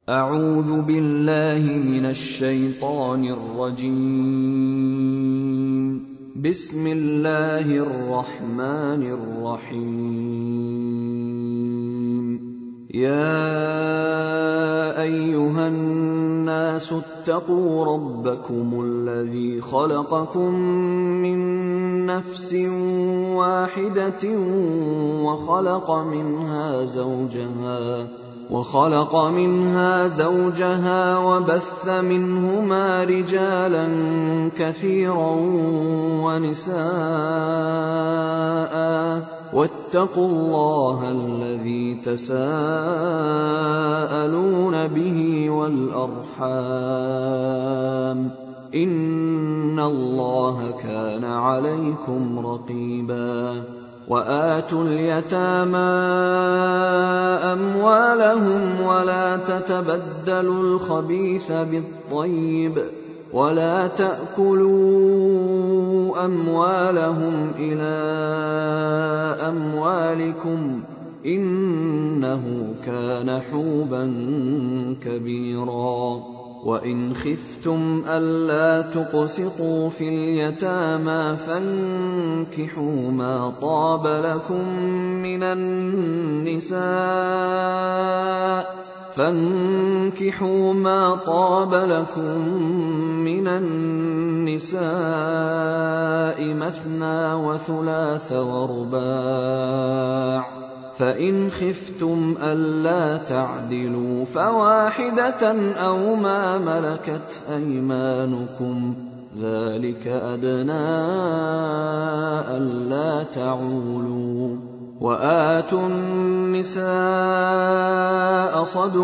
أعوذ بالله من الشيطان الرجيم. بسم الله الرحمن الرحيم. يا أيها الناس اتقوا ربكم الذي خلقكم من نفس واحدة وخلق منها زوجها وبث منهما رجالا كثيرا ونساء، واتقوا الله الذي تساءلون به والأرحام، إن الله كان عليكم رقيبا. وآتوا اليتامى أموالهم ولا تتبدلوا الخبيث بالطيب، ولا تأكلوا أموالهم إلى أموالكم، إنه كان حوبا كبيرا. وإن خفتم ألا تقسطوا في اليتامى فانكحوا ما طاب لكم من النساء مثنى وثلاث ورباع، فإن خفتم ألا تعدلوا فواحدة أو ما ملكت أيمانكم، ذلك أدنى ألا تعولوا. وآتوا النساء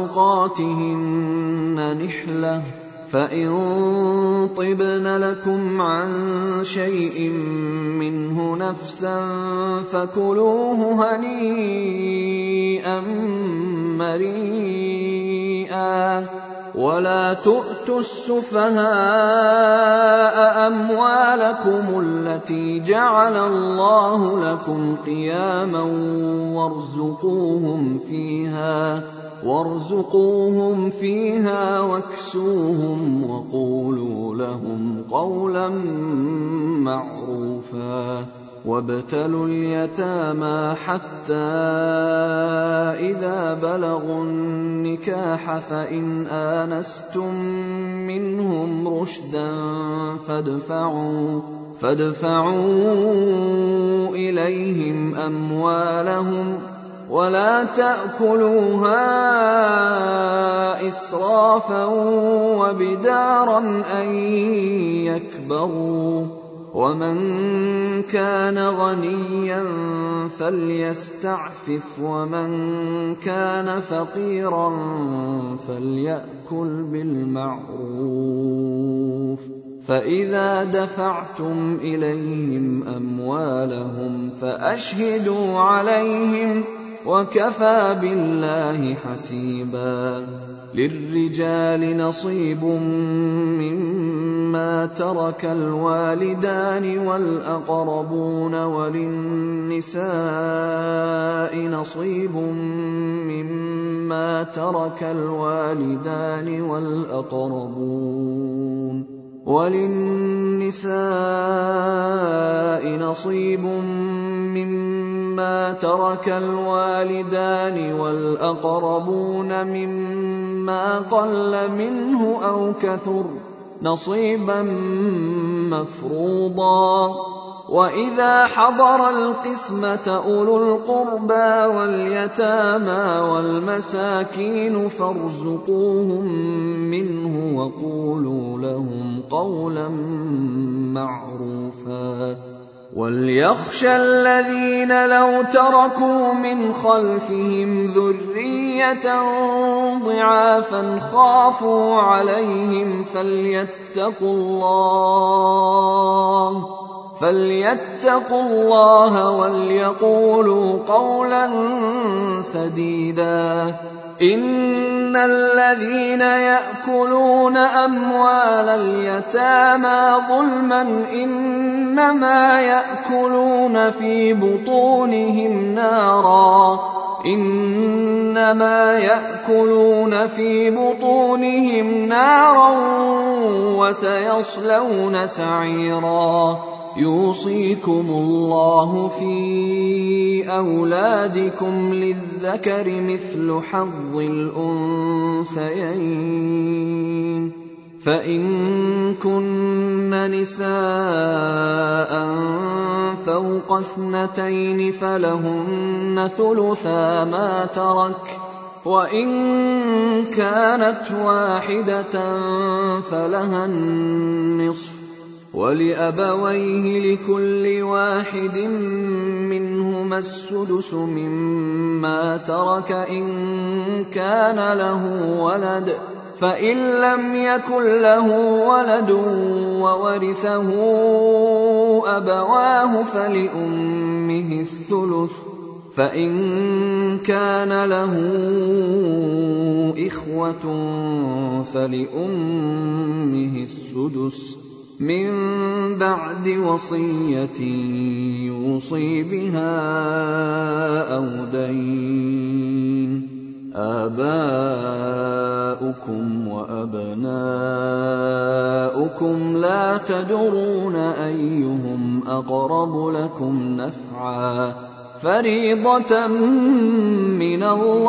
صدقاتهن نحلة، فإن طبن لكم عن شيء منه نفسا فكلوه هنيئا مريئا. ولا تؤتوا السفهاء أموالكم التي جعل الله لكم قياما وارزقوهم فيها واكسوهم وقولوا لهم قولا معروفا. وابتلوا اليتامى حتى إذا بلغوا النكاح فإن آنستم منهم رشدا فادفعوا إليهم أموالهم، ولا تأكلوها إسرافا وبدارا أن يكبروا. ومن كان غنيا فليستعفف، ومن كان فقيرا فليأكل بالمعروف. فإذا دفعتم إليهم أموالهم فأشهدوا عليهم، وكفى بالله حسيبا. للرجال نصيب مما ترك الوالدان والأقربون، وللنساء نصيب مما ترك الوالدان والأقربون مما قل منه أو كثر، نصيبا مفروضا. وإذا حضر القسمة أولو القربى واليتامى والمساكين فارزقوهم منه وقولوا لهم قولا معروفا. وليخشى الذين لو تركوا من خلفهم ذرية ضعافا خافوا عليهم فليتقوا الله وليقولوا قولا سديدا. إن الذين يأكلون أموال اليتامى ظلما إنما يأكلون في بطونهم نارا، إنما يأكلون في بطونهم نارا وسيصلون سعيرا يوصيكم الله في أولادكم للذكر مثل حظ الأنثيين فإن كن نساء فوق 2 فلهن ثلثا ما ترك وإن كانت واحدة فلها النصف ولأبويه لكل واحد منهما السدس مما ترك إن كان له ولد فإن لم يكن له ولد وورثه أبواه فلأمه الثلث فإن كان له إخوة فلأمه السدس من بعد وصية يوصي بها أو دين آباؤكم وأبناؤكم لا تدرون أيهم أقرب لكم نفعا فريضة من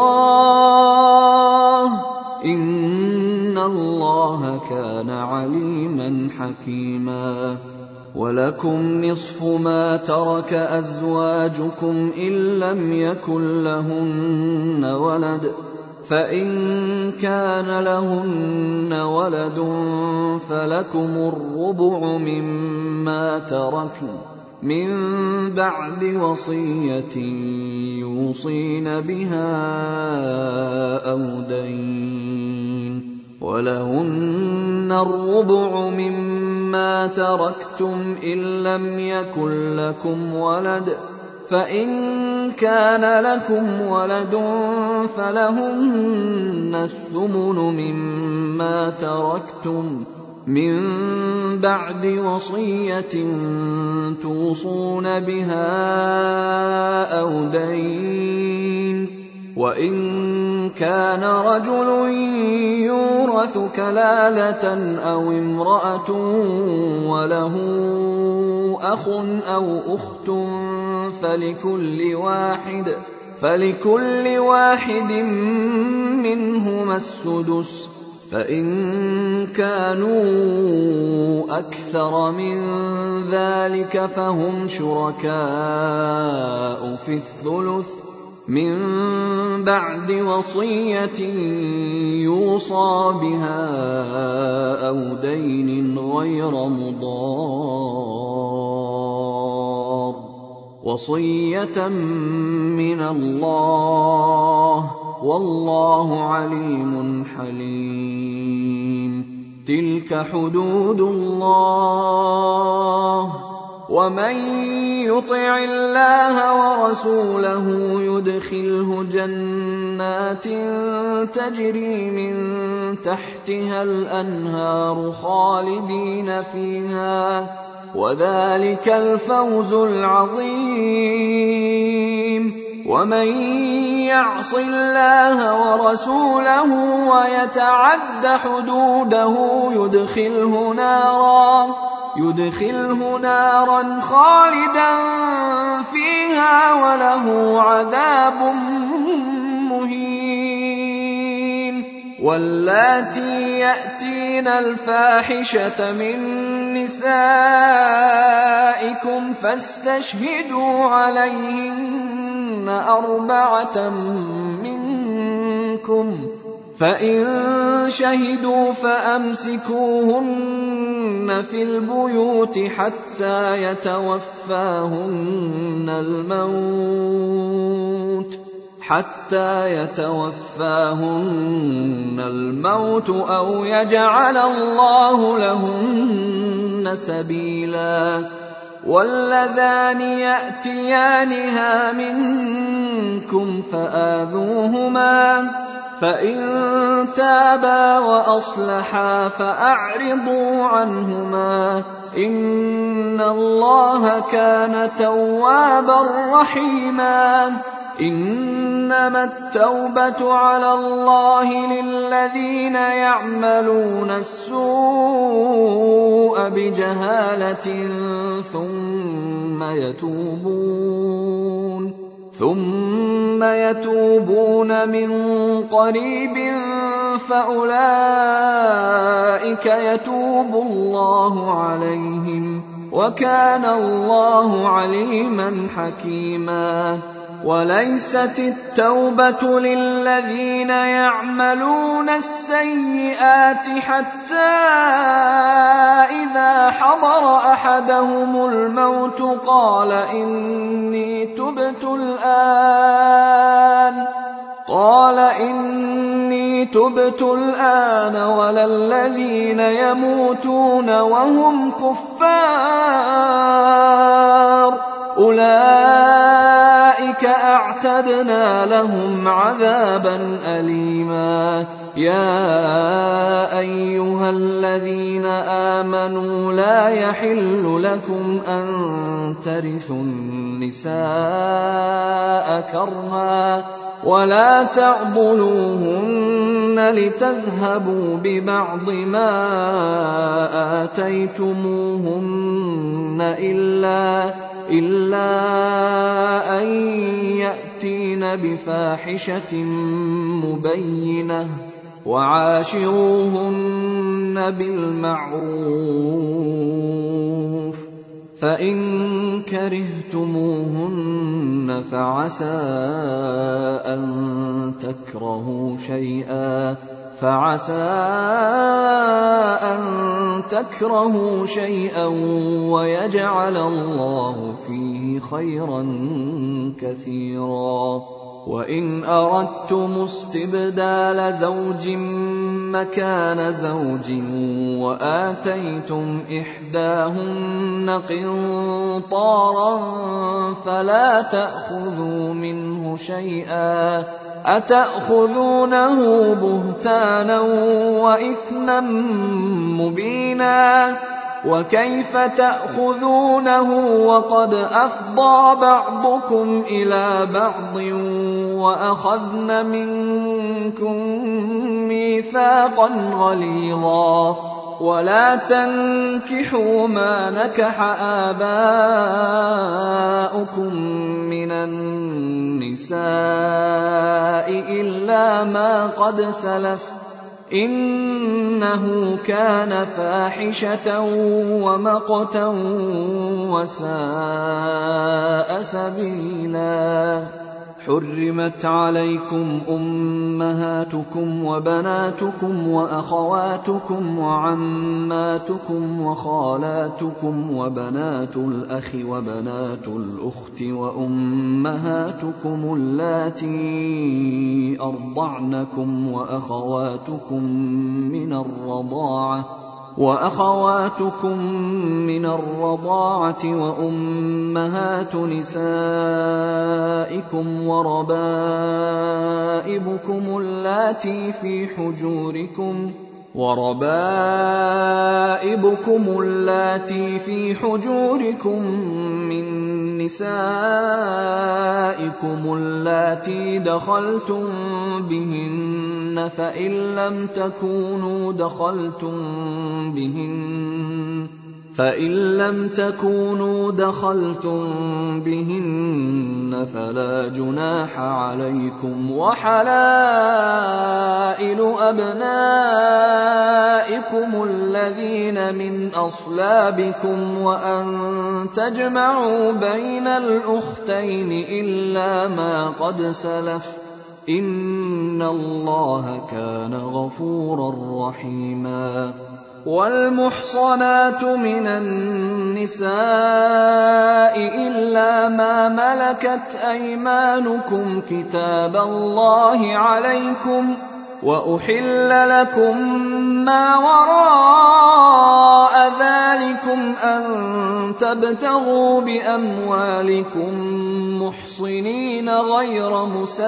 الله إن الله كان عليما حكيما ولكم نصف ما ترك أزواجكم إن لم يكن لهن ولد فإن كان لهن ولد فلكم الربع مما تركن من بعد وصية يوصين بها أو دين ولهن الربع مما تركتم إن لم يكن لكم ولد فإن كان لكم ولد فلهن الثمن مما تركتم من بعد وصية توصون بها أو دين وإن كان رجل يورث كلالة أو امرأة وله أخ أو أخت فلكل واحد منهما السدس فإن كانوا أكثر من ذلك فهم شركاء في الثلث من بعد وصية يوصى بها أو دين غير مضار وصية من الله والله عليم حليم تلك حدود الله ومن يطع الله ورسوله يدخله جنات تجري من تحتها الأنهار خالدين فيها وذلك الفوز العظيم ومن يعص الله ورسوله ويتعد حدوده يدخله نارا خالدا فيها وله عذاب مهين واللاتي يأتين الفاحشة من نسائكم فاستشهدوا عليهن 4 منكم فإن شهدوا فأمسكوهن في البيوت حتى يتوفاهن الموت أو يجعل الله لهن سبيلا واللذان يأتيانها منكم فآذوهما فإن تابا وأصلحا فأعرضوا عنهما إن الله كان توابا رحيما إنما التوبة على الله للذين يعملون السوء بجهالة ثم يتوبون من قريب فأولئك يتوب الله عليهم وكان الله عليما حكيما. وليست التوبة للذين يعملون السيئات حتى إذا حضر أحدهم الموت قال إني تبت الآن ولا الذين يموتون وهم كفار أولئك أعتدنا لهم عذابا أليما. يا أيها الذين آمنوا لا يحل لكم أن ترثوا النساء كرها ولا تعضلوهن لتذهبوا ببعض ما آتيتموهن إلا أن يأتين بفاحشة مبينة وعاشروهن بالمعروف فإن كرهتموهن فعسى أن تكرهوا شيئا ويجعل الله فيه خيرا كثيرا. وإن أردتم استبدال زوج مكان زوج وآتيتم إحداهن قنطارا فلا تأخذوا منه شيئا أتأخذونه بهتانا وإثما مبينا. وكيف تأخذونه وقد أفضى بعضكم إلى بعض وأخذن منكم ميثاقا غليظا. ولا تنكحوا ما نكح آباؤكم من النساء إلا ما قد سلف إنه كان فاحشة ومقتا وساء سبيلا. حرمت عليكم أمهاتكم وبناتكم وأخواتكم وعماتكم وخالاتكم وبنات الأخ وبنات الأخت وأمهاتكم اللاتي أرضعنكم وأخواتكم من الرضاعة وأمهات نسائكم وربائبكم اللاتي في حجوركم من نسائكم اللاتي دخلتم بهن فإن لم تكونوا دخلتم بهن فلا جناح عليكم. وحلائل أبنائكم الذين من أصلابكم وأن تجمعوا بين الأختين إلا ما قد سلف إن الله كان غفورا رحيما. والمحصنات من النساء إلا ما ملكت أيمانكم كتاب الله عليكم وأحل لكم ما وراء ذلكم أن تبتغوا بأموالكم محصنين غير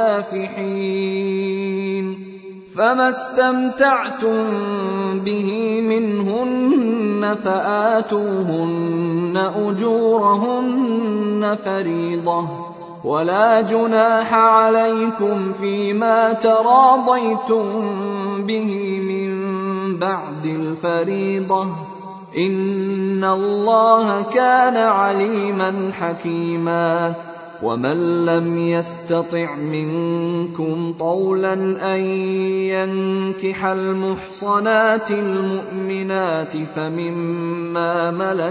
مسافحين فما استمتعتم به منهن فآتوهن أجورهن فريضة ولا جناح عليكم فيما تراضيتم به من بعد الفريضة إن الله كان عليما حكيما ومن لم يستطع منكم طولا أن ينكح المحصنات المؤمنات فمما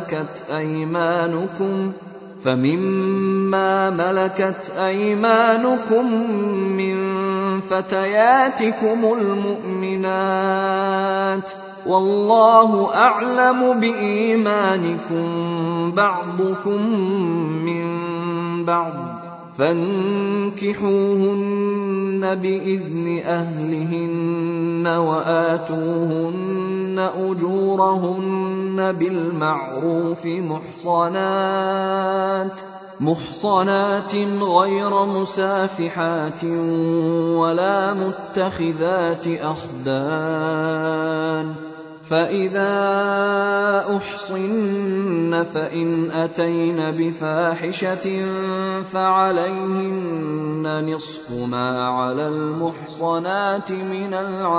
ملكت أيمانكم من فتياتكم المؤمنات والله أعلم بإيمانكم بعضكم من بعض فانكحوهن بإذن أهلهن وآتوهن أجورهن بالمعروف محصنات غير مسافحات ولا متخذات أخدان فإذا أحصن فإن أتين بفاحشة فعليهن نصف ما على المحصنات من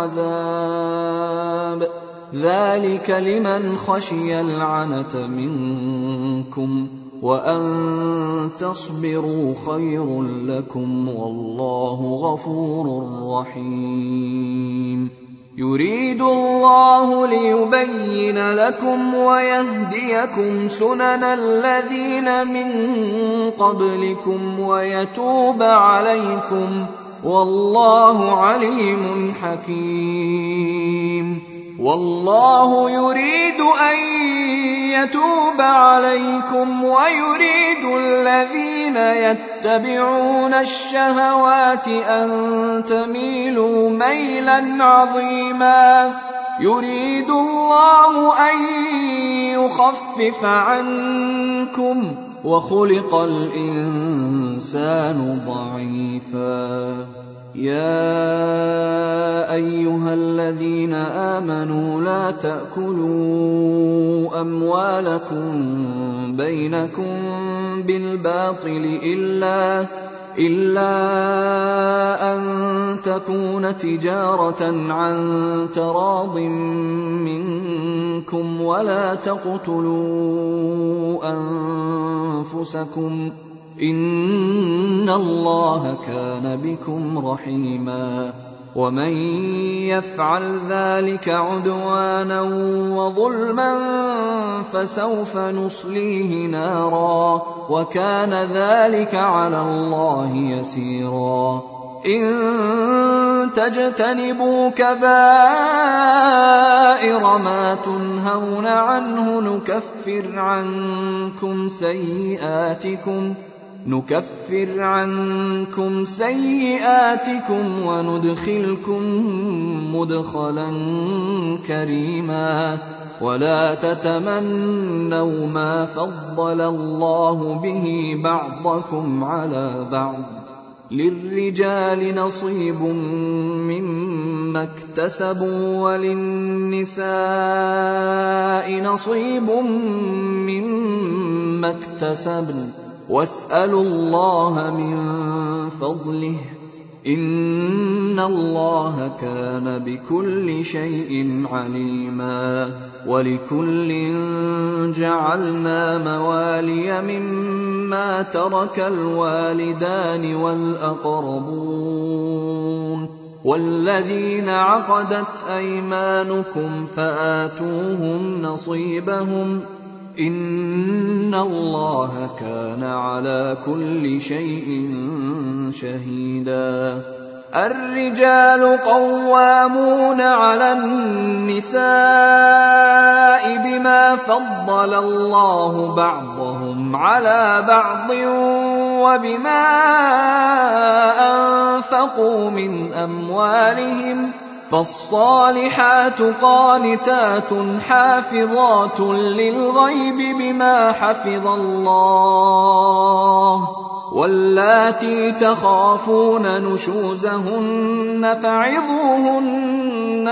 العذاب ذلك لمن خشي العنة منكم وأن تصبروا خير لكم والله غفور رحيم يريد الله ليبين لكم ويهديكم سنن الذين من قبلكم ويتوب عليكم والله عليم حكيم والله يريد أن يتوب عليكم ويريد الذين يتبعون الشهوات أن تميلوا ميلا عظيما يريد الله أن يخفف عنكم وخلق الإنسان ضعيفا يا أيها الذين آمنوا لا تأكلوا أموالكم بينكم بالباطل إلا أن تكون تجارة عن تراض منكم ولا تقتلوا أنفسكم إن الله كان بكم رحيما ومن يفعل ذلك عدوانا وظلما فسوف نصليه نارا وكان ذلك على الله يسيرا إن تجتنبوا كبائر ما تنهون عنه نكفر عنكم سيئاتكم وندخلكم مدخلا كريما ولا تتمنوا ما فضل الله به بعضكم على بعض للرجال نصيب مما اكتسبوا وللنساء نصيب مما اكتسبن واسألوا الله من فضله إن الله كان بكل شيء عليما ولكل جعلنا موالي مما ترك الوالدان والأقربون والذين عقدت أيمانكم فآتوهم نصيبهم إن الله كان على كل شيء شهيدا الرجال قوامون على النساء بما فضل الله بعضهم على بعض وبما أنفقوا من أموالهم فالصالحات قانتات حافظات للغيب بما حفظ الله واللاتي تخافون نشوزهن فعظوهن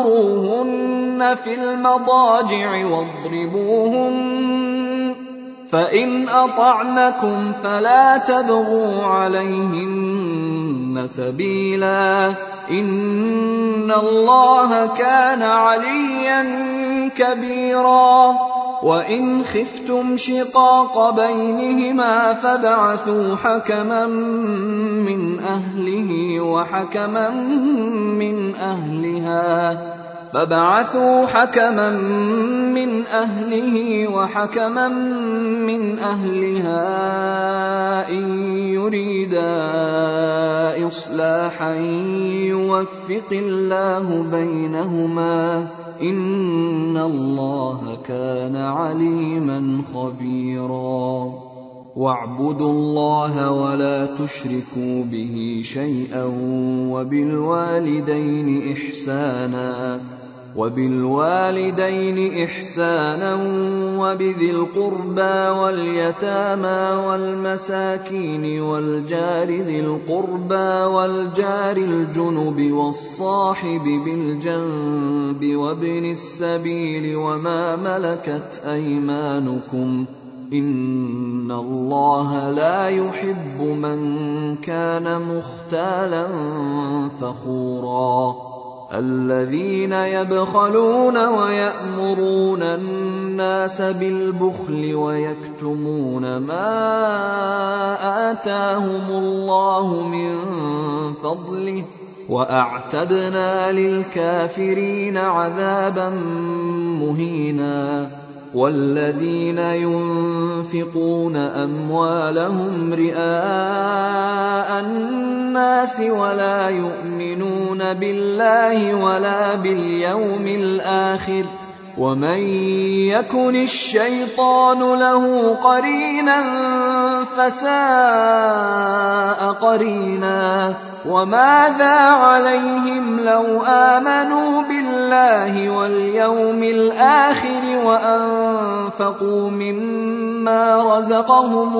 واهجروهن في المضاجع واضربوهن فإن أطعنكم فلا تبغوا عليهن سبيلا إن الله كان عليا كبيرا وإن خفتم شقاق بينهما فابعثوا حكما من أهله وحكما من أهلها إن يريدا إصلاحا يوفق الله بينهما إن الله كان عليما خبيرا واعبدوا الله ولا تشركوا به شيئا وبالوالدين إحسانا وبذي القربى واليتامى والمساكين والجار ذي القربى والجار الجنب والصاحب بالجنب وابن السبيل وما ملكت أيمانكم إن الله لا يحب من كان مختالا فخورا الذين يبخلون ويأمرون الناس بالبخل ويكتمون ما آتاهم الله من فضله وأعتدنا للكافرين عذابا مهينا والذين ينفقون أموالهم رئاء الناس ولا يؤمنون بالله ولا باليوم الآخر ومن يكن الشيطان له قرينا فساء قرينا وماذا عليهم لو آمنوا بالله واليوم الآخر وأنفقوا مما رزقهم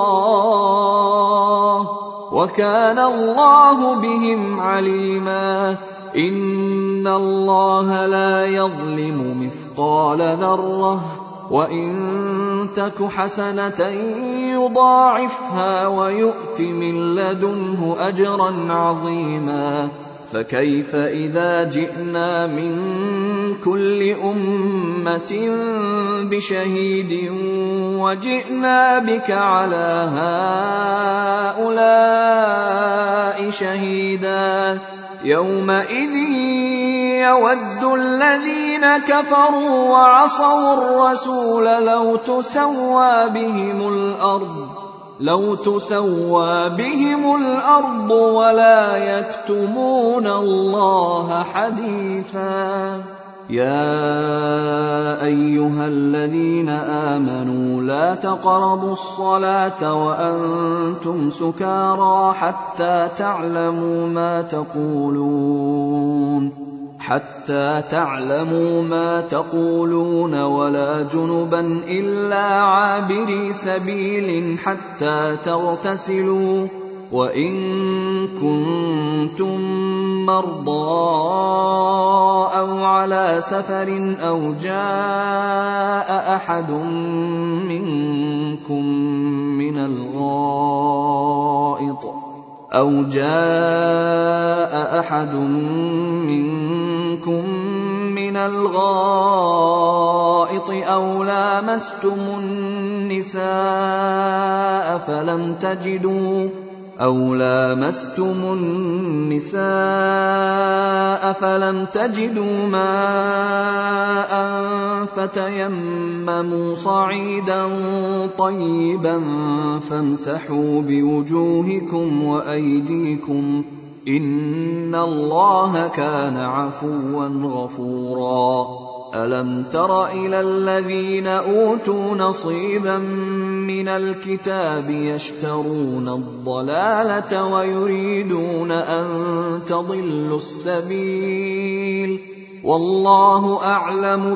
الله وكان الله بهم عليما إن الله لا يظلم مثقال ذرة وإن تك حسنة يضاعفها ويؤت من لدنه أجرا عظيما فكيف إذا جئنا من كل أمة بشهيد وجئنا بك على هؤلاء شهيدا يومئذ يود الذين كفروا وعصوا الرسول لو تسوى بهم الأرض ولا يكتمون الله حديثا يا أيها الذين آمنوا لا تقربوا الصلاة وأنتم سكارى حتى تعلموا ما تقولون ولا جنبا إلا عابري سبيل حتى تغتسلوا وإن كنتم مرضى أو على سفر أو جاء أحد منكم من الغائط أو لامستم النساء فلم تجدوا ماء فتيمموا صعيدا طيبا فامسحوا بوجوهكم وأيديكم إن الله كان عفوا غفورا ألم تر إلى الذين أوتوا نصيبا من الكتاب يشترون الضلالة ويريدون أن تضلوا السبيل والله أعلم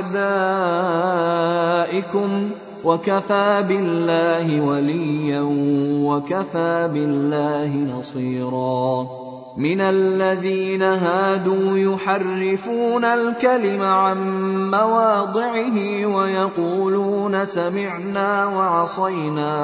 بأعدائكم وكفى بالله وليا وكفى بالله نصيرا مِنَ الَّذِينَ هَادُوا يُحَرِّفُونَ الْكَلِمَ عَن مَّوَاضِعِهِ وَيَقُولُونَ سَمِعْنَا وَعَصَيْنَا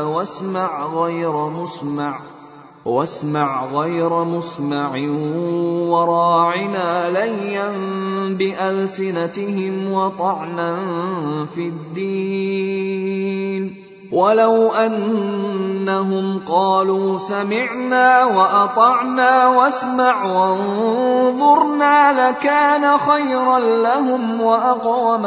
وَاسْمَعْ غَيْرَ مُسْمَعٍ وَرَاعِنَا لَيًّا بِأَلْسِنَتِهِمْ وَطَعْنًا فِي الدِّينِ وَلَوْ أَنَّهُمْ قَالُوا سَمِعْنَا وَأَطَعْنَا وَاسْمَعْ وَانظُرْنَا لَكَانَ خَيْرًا لَّهُمْ وَأَقْوَمَ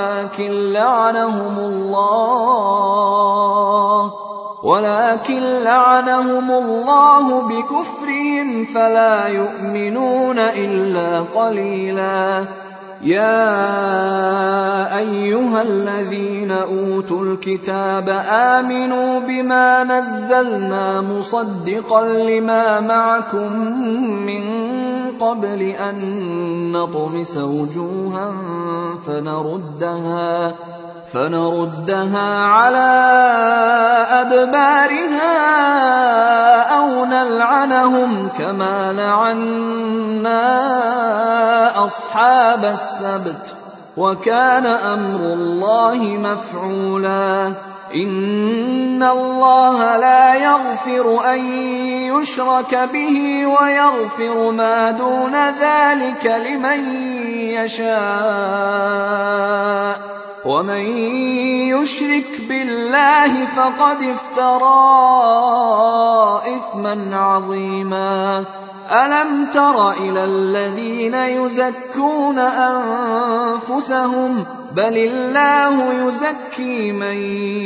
ولكن لعنهم الله بكفرهم فلا يؤمنون إلا قليلا. يا أيها الذين أوتوا الكتاب آمنوا بما نزلنا مصدقا لما معكم من قبل أن نطمس وجوها فنردها على أدبارها أو نلعنهم كما لعنا أصحاب السبت وكان أمر الله مفعولا. إن الله لا يغفر أن يشرك به ويغفر ما دون ذلك لمن يشاء ومن يشرك بالله فقد افترى إثما عظيما. ألم تر إلى الذين يزكون أنفسهم بل الله يزكي من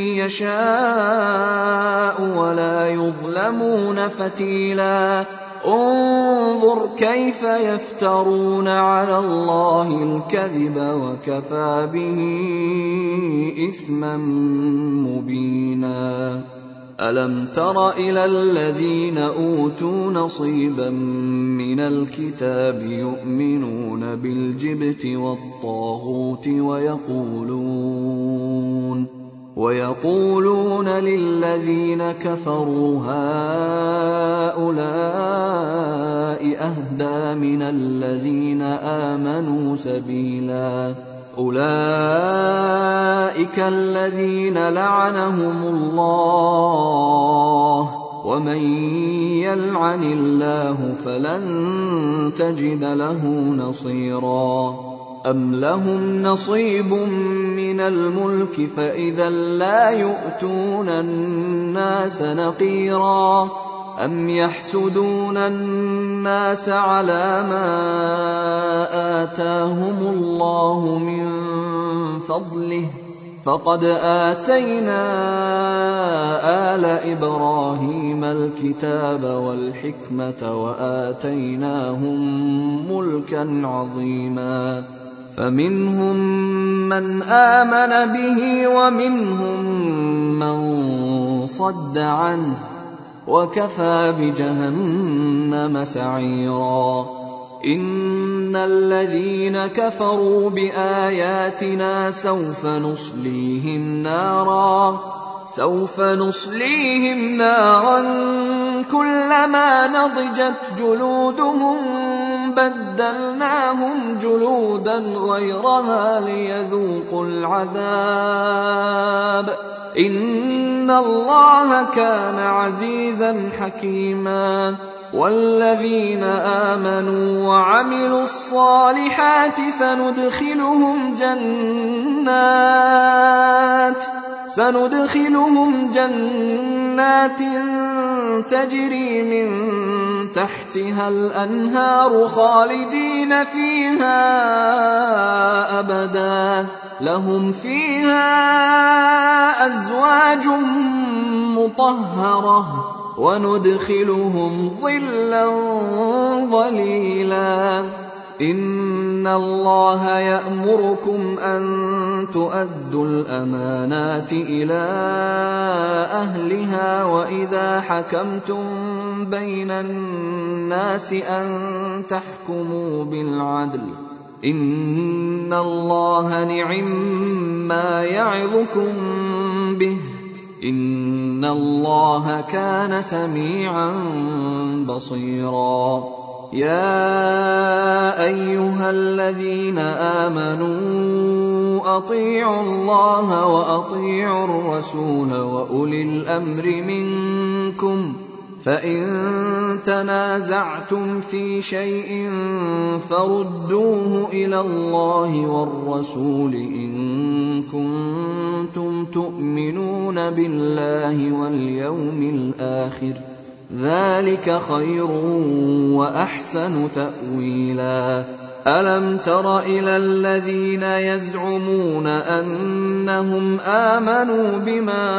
يشاء ولا يظلمون فتيلا. انظر كيف يفترون على الله الكذب وكفى به إثما مبينا. ألم تر إلى الذين أوتوا نصيبا من الكتاب يؤمنون بالجبت والطاغوت ويقولون للذين كفروا هؤلاء أهدى من الذين آمنوا سبيلا. أولئك الذين لعنهم الله ومن يلعن الله فلن تجد له نصيرا. أم لهم نصيب من الملك فإذا لا يؤتون الناس نقيرا. أم يحسدون الناس على ما آتاهم الله من فضله فقد آتينا آل إبراهيم الكتاب والحكمة وآتيناهم ملكا عظيما. فمنهم من آمن به ومنهم من صد عنه وكفى بجهنم سعيرا. إن الذين كفروا بآياتنا سوف نصليهم نارا كلما نضجت جلودهم بدلناهم جلودا غيرها ليذوقوا العذاب إن الله كان عزيزا حكيما. والذين آمنوا وعملوا الصالحات سندخلهم جنات تجري من تحتها الأنهار خالدين فيها أبدا لهم فيها أزواج مطهرة وندخلهم ظلا ظليلا. إن الله يأمركم أن تؤدوا الأمانات إلى أهلها وإذا حكمتم بين الناس أن تحكموا بالعدل إن الله نعما يعظكم به إن الله كان سميعا بصيرا. يَا أَيُّهَا الَّذِينَ آمَنُوا أَطِيعُوا اللَّهَ وَأَطِيعُوا الرَّسُولَ وَأُولِي الْأَمْرِ مِنكُمْ ۖ فَإِن تَنَازَعْتُمْ فِي شَيْءٍ فَرُدُّوهُ إِلَى اللَّهِ وَالرَّسُولِ إِن كُنتُمْ تُؤْمِنُونَ بِاللَّهِ وَالْيَوْمِ الْآخِرِ ۚ ذَلِكَ خَيْرٌ وَأَحْسَنُ تَأْوِيلًا. أَلَمْ تَرَ إِلَى الَّذِينَ يَزْعُمُونَ أَنَّهُمْ آمَنُوا بِمَا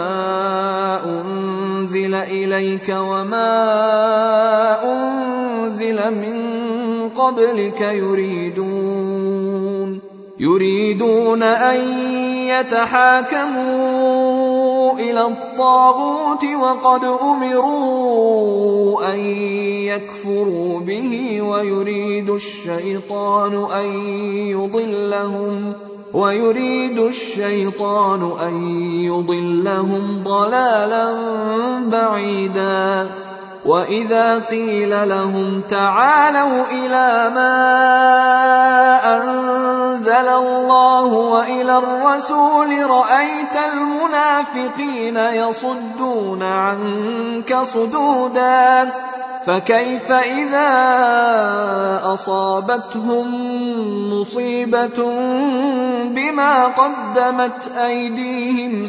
أُنزِلَ إِلَيْكَ وَمَا أُنزِلَ مِن قَبْلِكَ يُرِيدُونَ أَن يَتَحَاكَمُوا إِلَى الطَّاغُوتِ وَقَدْ أُمِرُوا أَن يَكْفُرُوا بِهِ وَيُرِيدُ الشَّيْطَانُ أَن يُضِلَّهُمْ ضَلَالًا بَعِيدًا. وَإِذَا قِيلَ لَهُمْ تَعَالَوْا إِلَىٰ مَا أَنزَلَ اللَّهُ وَإِلَى الرَّسُولِ رَأَيْتَ الْمُنَافِقِينَ يَصُدُّونَ عَنكَ صُدُودًا. فَكَيْفَ إِذَا أَصَابَتْهُم مُّصِيبَةٌ بِمَا قَدَّمَتْ أَيْدِيهِمْ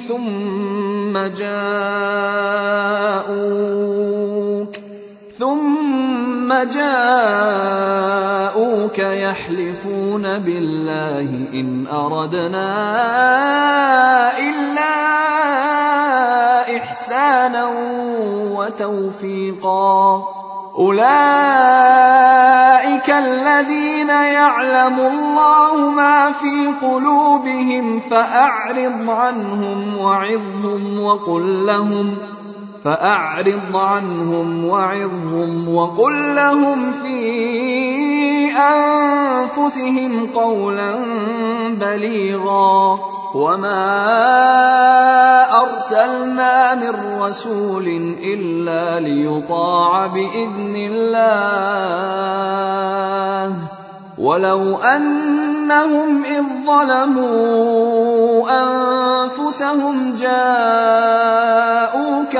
ثُمَّ جَاءُوكَ يَحْلِفُونَ بِاللَّهِ إِنْ أَرَدْنَا إِلَّا إِحْسَانًا وَتَوْفِيقًا. أُولَٰئِكَ الَّذِينَ يَعْلَمُ اللَّهُ مَا فِي قُلُوبِهِمْ فَأَعْرِضْ عَنْهُمْ وَعِظْهُمْ وَقُل لَّهُمْ فِي أَنفُسِهِمْ قَوْلًا بَلِيغًا. وَمَا أَرْسَلْنَا مِن رَّسُولٍ إِلَّا لِيُطَاعَ بِإِذْنِ اللَّهِ ۚ وَلَوْ أَنَّهُمْ إِذ ظَّلَمُوا أَنفُسَهُمْ جَاءُوكَ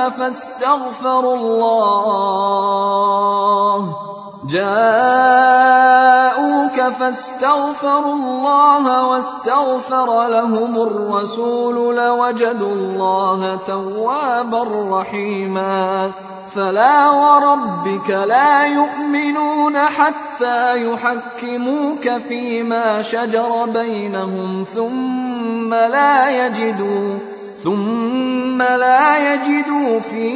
فاستغفروا الله واستغفر لهم الرسول لوجدوا الله توابا رحيما. فلا وربك لا يؤمنون حتى يحكموك فيما شجر بينهم ثم لا يجدوا في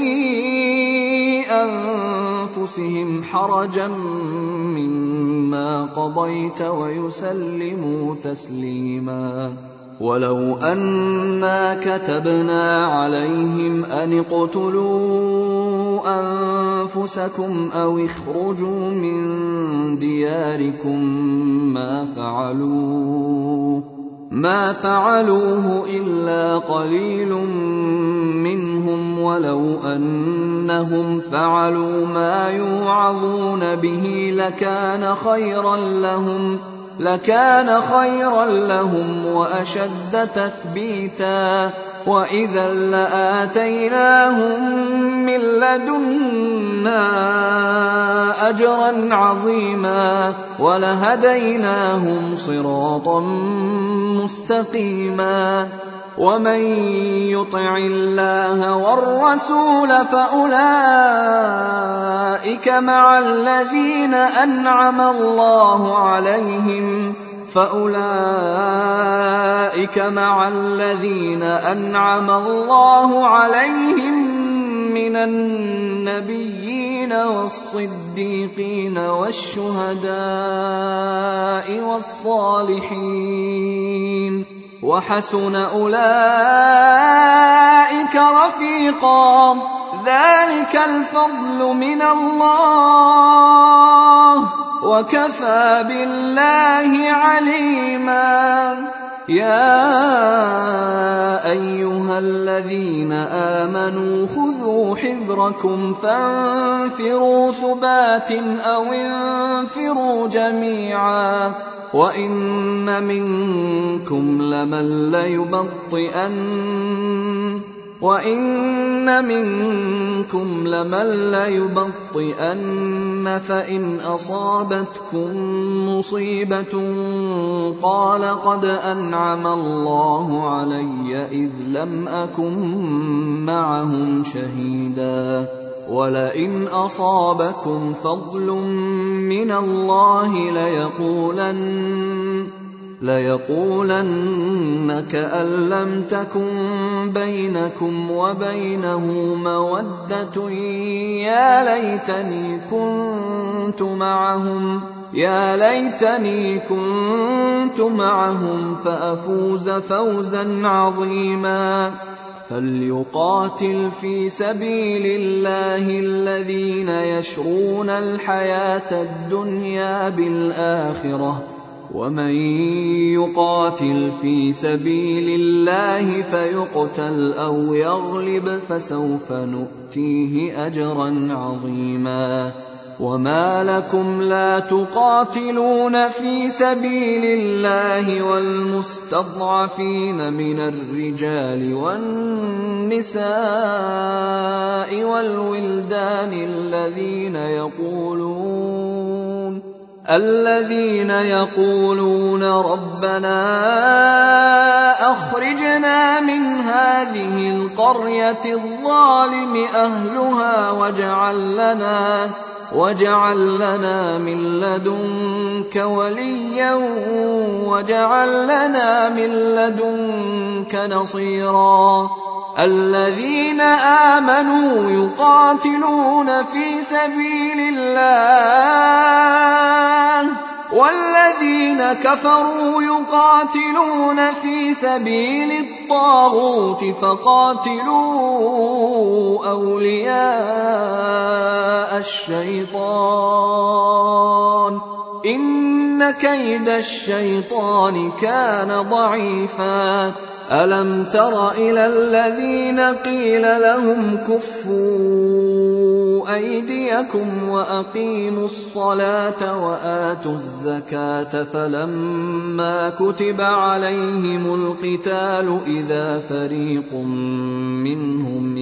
أنفسهم حرجا مما قضيت ويسلموا تسليما. ولو أنا كتبنا عليهم أن اقتلوا أنفسكم أو اخرجوا من دياركم ما فعلوه إلا قليل منهم، ولو أنهم فعلوا ما يوعظون به لكان خيرا لهم وأشد تثبيتا، وإذا لآتيناهم من لدنا أجرا عظيما ولهديناهم صراطا مستقيما. ومن يطع الله والرسول فأولئك مع الذين أنعم الله عليهم من النبيين والصديقين والشهداء والصالحين، وحسن أولئك رفيقا. ذلك الفضل من الله وكفى بالله عليما. يَا أَيُّهَا الَّذِينَ آمَنُوا خُذُوا حِذْرَكُمْ فَانفِرُوا ثُبَاتٍ أَوِ انفِرُوا جَمِيعًا وَإِنَّ مِنكُمْ لَمَن لَّيُبَطِّئَنَّ فَإِنْ أَصَابَتْكُم مُّصِيبَةٌ قَالَ قَدْ أَنْعَمَ اللَّهُ عَلَيَّ إِذْ لَمْ أَكُن مَّعَهُمْ شَهِيدًا وَلَئِنْ أَصَابَكُمْ فَضْلٌ مِّنَ اللَّهِ لَيَقُولَنَّ كَأَن لَّمْ تَكُن بَيْنَكُمْ وَبَيْنَهُ مَوَدَّةٌ يَا لَيْتَنِي كُنتُ مَعَهُمْ فَأَفُوزَ فَوْزًا عَظِيمًا فَلْيُقَاتِلْ فِي سَبِيلِ اللَّهِ الَّذِينَ يَشْرُونَ الْحَيَاةَ الدُّنْيَا بِالْآخِرَةِ وَمَن يُقَاتِلْ فِي سَبِيلِ اللَّهِ فَيُقْتَلْ أَوْ يَغْلِبْ فَسَوْفَ نُؤْتِيهِ أَجْرًا عَظِيمًا وَمَا لَكُمْ لَا تُقَاتِلُونَ فِي سَبِيلِ اللَّهِ وَالْمُسْتَضْعَفِينَ مِنَ الرِّجَالِ وَالنِّسَاءِ وَالْوِلْدَانِ الَّذِينَ يَقُولُونَ رَبَّنَا أَخْرِجْنَا مِنْ هَٰذِهِ الْقَرْيَةِ الظَّالِمِ أَهْلُهَا وَاجْعَل لَّنَا مِن لَّدُنكَ وَلِيًّا وَاجْعَل لَّنَا مِن لَّدُنكَ نَصِيرًا الَّذِينَ آمَنُوا يُقَاتِلُونَ فِي سَبِيلِ اللَّهِ وَالَّذِينَ كَفَرُوا يُقَاتِلُونَ فِي سَبِيلِ الطَّاغُوتِ فَقَاتِلُوا أَوْلِيَاءَ الشَّيْطَانِ إِنَّ كَيْدَ الشَّيْطَانِ كَانَ ضَعِيفًا أَلَمْ تَرَ إِلَى الَّذِينَ قِيلَ لَهُمْ كُفُّوا أَيْدِيَكُمْ وَأَقِيمُوا الصَّلَاةَ وَآتُوا الزَّكَاةَ فَلَمَّا كُتِبَ عَلَيْهِمُ الْقِتَالُ إِذَا فَرِيقٌ مِّنْهُمْ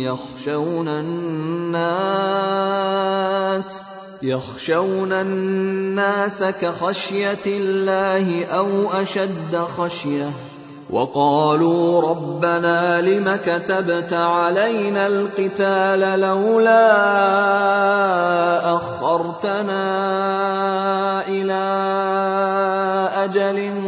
يَخْشَوْنَ النَّاسَ كَخَشْيَةِ اللَّهِ أَوْ أَشَدَّ خَشْيَةً وَقَالُوا رَبَّنَا لِمَ كَتَبْتَ عَلَيْنَا الْقِتَالَ لَوْلَا أَخَّرْتَنَا إِلَىٰ أَجَلٍ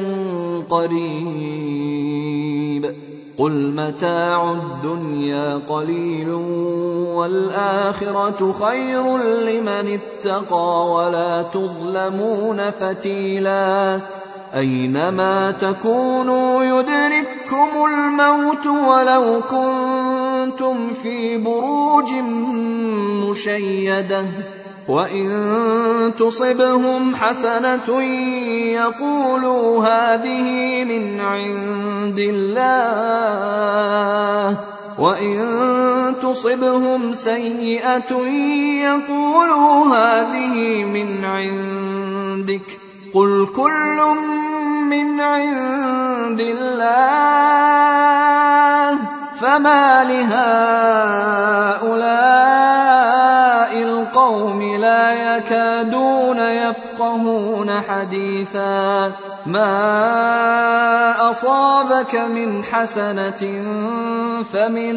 قَرِيبٍ قُلْ مَتَاعُ الدُّنْيَا قَلِيلٌ وَالْآخِرَةُ خَيْرٌ لِّمَنِ اتَّقَىٰ وَلَا تُظْلَمُونَ فَتِيلًا أَيْنَمَا تَكُونُوا يُدْرِككُّمُ الْمَوْتُ وَلَوْ كُنتُمْ فِي بُرُوجٍ مُّشَيَّدَةٍ وَإِن تُصِبْهُمْ حَسَنَةٌ يَقُولُوا هَٰذِهِ مِنْ عِندِ اللَّهِ وَإِن تُصِبْهُمْ سَيِّئَةٌ يَقُولُوا هَٰذِهِ مِنْ عِندِكَ قُلْ كُلٌّ مِّنْ عِندِ اللَّهِ فَمَا لِهَٰؤُلَاءِ الْقَوْمِ لَا يَكَادُونَ يَفْقَهُونَ حَدِيثًا مَا أَصَابَكَ مِنْ حَسَنَةٍ فَمِنَ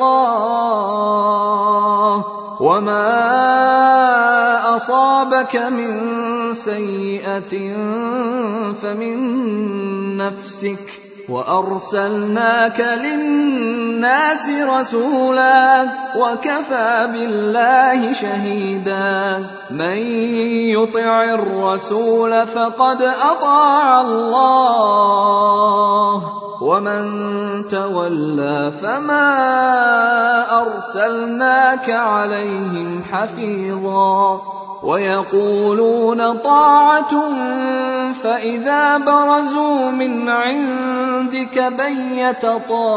اللَّهِ وَمَا أَصَابَكَ مِن سَيِّئَةٍ فَمِن نَّفْسِكَ وَأَرْسَلْنَاكَ لِلنَّاسِ رَسُولًا وَكَفَىٰ بِاللَّهِ شَهِيدًا مَن يُطِعِ الرَّسُولَ فَقَدْ أَطَاعَ اللَّهَ وَمَن تَوَلَّىٰ فَمَا أَرْسَلْنَاكَ عَلَيْهِمْ حَفِيظًا وَيَقُولُونَ طَاعَةٌ فَإِذَا بَرَزُوا مِنْ عِندِكَ عندك بيت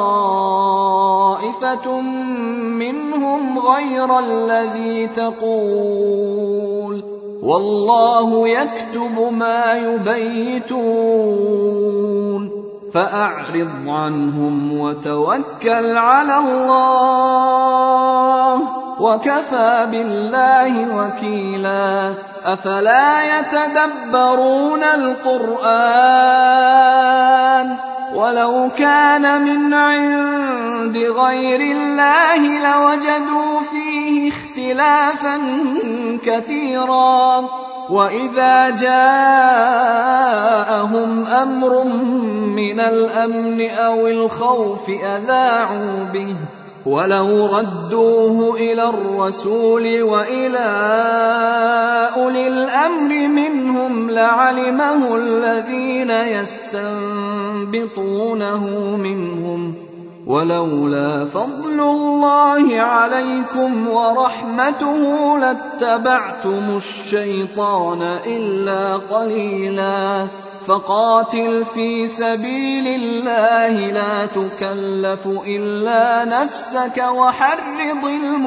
طائفة منهم غير الذي تقول والله يكتب ما يبيتون فأعرض عنهم وتوكل على الله وكفى بالله وكيلا أفلا يتدبرون القرآن ولو كان من عند غير الله لوجدوا فيه اختلافا كثيرا وإذا جاءهم أمر من الأمن أو الخوف أذاعوا به ولو ردوه إلى الرسول وإلى أولي الأمر منهم لعلمه الذين يستنبطونه منهم ولولا فضل الله عليكم ورحمته لاتبعتم الشيطان إلا قليلا فقاتل في سبيل الله لا تكلف إلا نفسك وحرض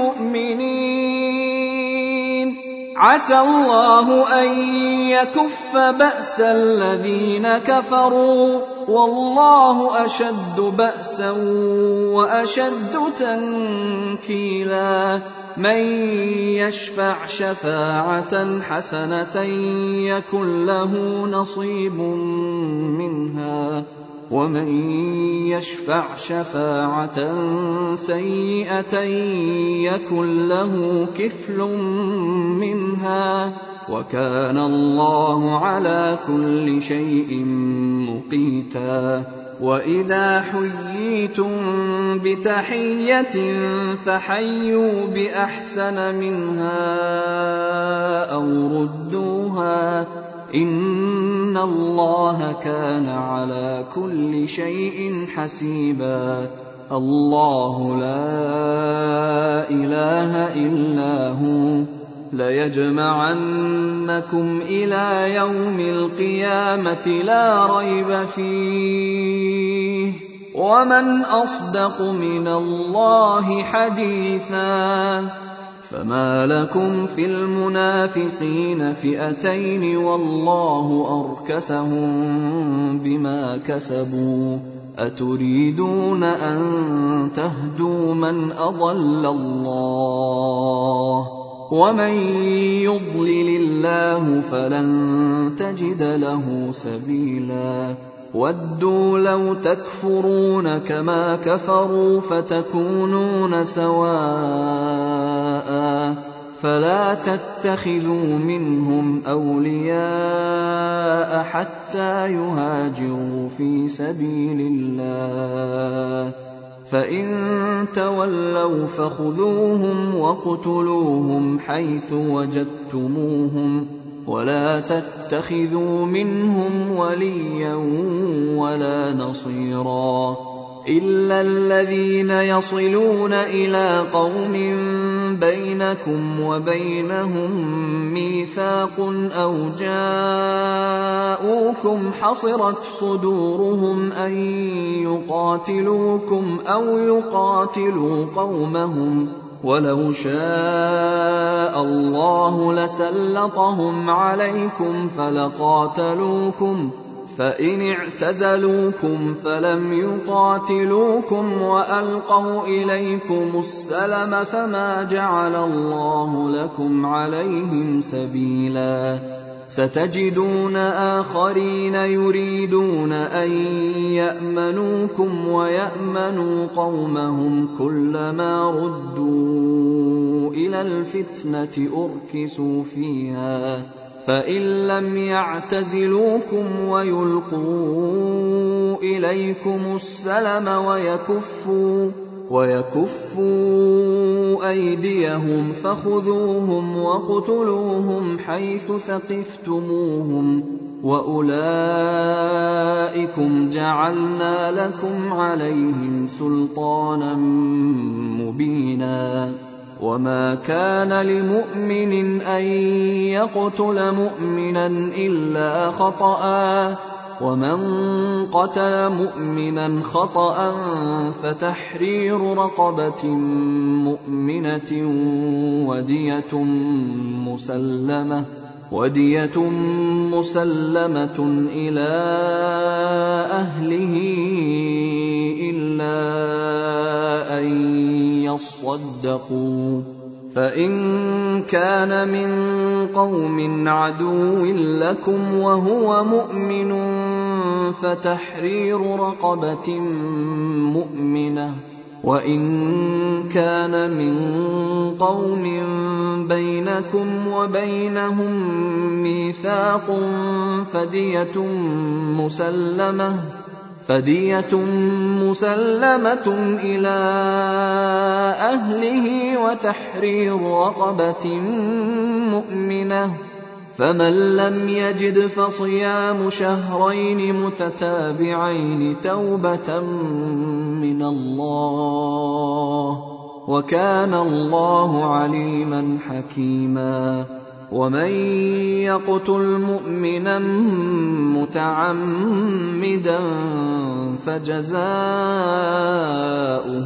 المؤمنين عسى الله أن يكف بأس الذين كفروا والله أشد بأسا وأشد تنكيلا من يشفع شفاعة حسنة يكن له نصيب منها ومن يشفع شفاعة سيئة يكن له كفل منها وكان الله على كل شيء مقيتا وإذا حييتم بتحية فحيوا بأحسن منها أو ردوها إن الله كان على كل شيء حسيبا الله لا إله إلا هو ليجمعنكم إلى يوم القيامة لا ريب فيه ومن أصدق من الله حديثا فما لكم في المنافقين فئتين والله أركسهم بما كسبوا أتريدون أن تهدوا من أضل الله ومن يضلل الله فلن تجد له سبيلا ودوا لو تكفرون كما كفروا فتكونون سواء فلا تتخذوا منهم أولياء حتى يهاجروا في سبيل الله فإن تولوا فخذوهم واقتلوهم حيث وجدتموهم ولا تتخذوا منهم وليا ولا نصيرا إلا الذين يصلون إلى قوم بينكم وبينهم ميثاق أو جاءوكم حصرت صدورهم أن يقاتلوكم أو يقاتلوا قومهم ولو شاء الله لسلطهم عليكم فلقاتلوكم فإن اعتزلوكم فلم يقاتلوكم وألقوا إليكم السلم فما جعل الله لكم عليهم سبيلا ستجدون آخرين يريدون أن يأمنوكم ويأمنوا قومهم كلما ردوا إلى الفتنة أركسوا فيها فإن لم يعتزلوكم ويلقوا إليكم السلم ويكفوا أيديهم فخذوهم واقتلوهم حيث ثقفتموهم وأولئكم جعلنا لكم عليهم سلطانا مبينا وما كان لمؤمن أن يقتل مؤمنا إلا خطأ ومن قتل مؤمنا خطأ فتحرير رقبة مؤمنة ودية مسلمة إلى أهله إلا أن يصدقوا، فإن كان من قوم عدو لكم وهو مؤمن فتحرير رقبة مؤمنة، وإن كان من قوم بينكم وبينهم ميثاق فدية مسلمة إلى أهله وتحرير رقبة مؤمنة، فمن لم يجد فصيام شهرين متتابعين توبة من الله، وكان الله عليما حكيما. ومن يقتل مؤمنا متعمدا فجزاؤه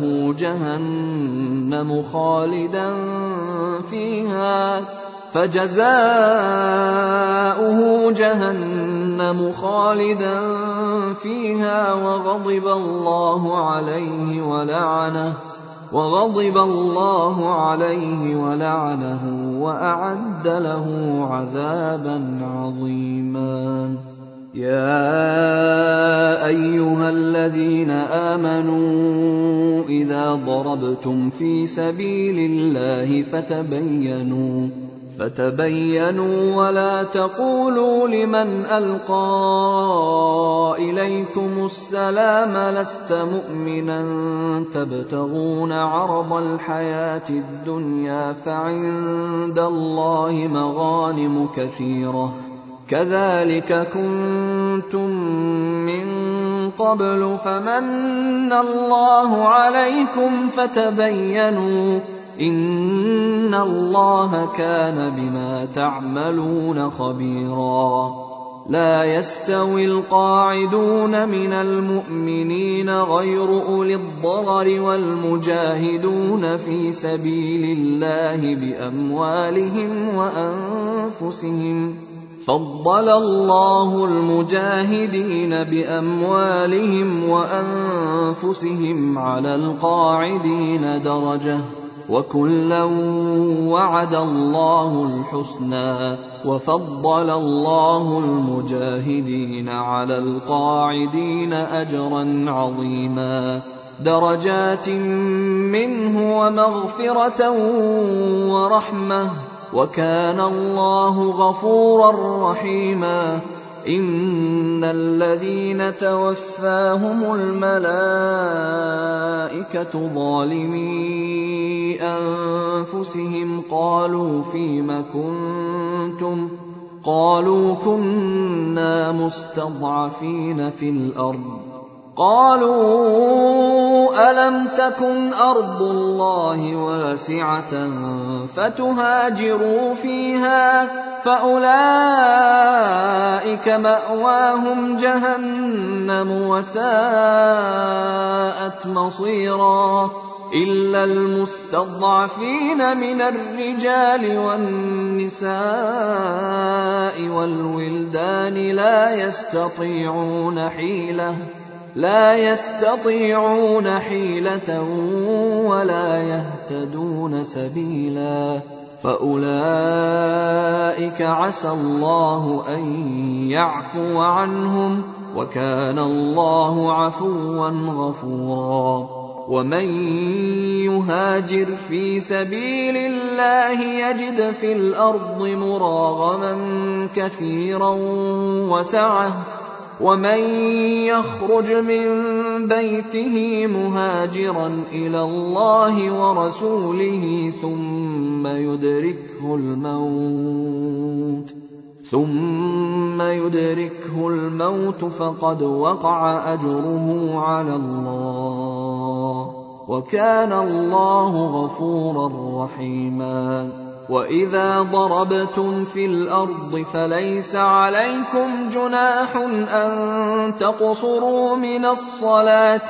جهنم خالدا فيها وغضب الله عليه ولعنه وأعد له عذابا عظيما. يا أيها الذين آمنوا إذا ضربتم في سبيل الله فتبينوا ولا تقولوا لمن ألقى إليكم السلام لست مؤمنا تبتغون عرض الحياة الدنيا فعند الله مغانم كثيرة كذلك كنتم من قبل فمن الله عليكم فتبينوا إن الله كان بما تعملون خبيرا. لا يستوي القاعدون من المؤمنين غير أولي الضرر والمجاهدون في سبيل الله بأموالهم وأنفسهم، فضل الله المجاهدين بأموالهم وأنفسهم على القاعدين درجة، وكلا وعد الله الحسنى، وفضل الله المجاهدين على القاعدين أجرا عظيما، درجات منه ومغفرة ورحمة، وكان الله غفورا رحيما. إن الذين توفاهم الملائكة ظالمي أنفسهم قالوا فيم كنتم؟ قالوا كنا مستضعفين في الأرض. قالوا ألم تكن أرض الله واسعة فتهاجروا فيها فأولئك مأواهم جهنم وساءت مصيرا. إلا المستضعفين من الرجال والنساء والولدان لا يستطيعون حيلة ولا يهتدون سبيلا، فأولئك عسى الله أن يعفو عنهم، وكان الله عفوا غفورا. ومن يهاجر في سبيل الله يجد في الأرض مراغما كثيرا وسعة، ومن يخرج من بيته مهاجرا إلى الله ورسوله ثم يدركه الموت فقد وقع أجره على الله، وكان الله غفورا رحيما. وإذا ضربتم في الأرض فليس عليكم جناح أن تقصروا من الصلاة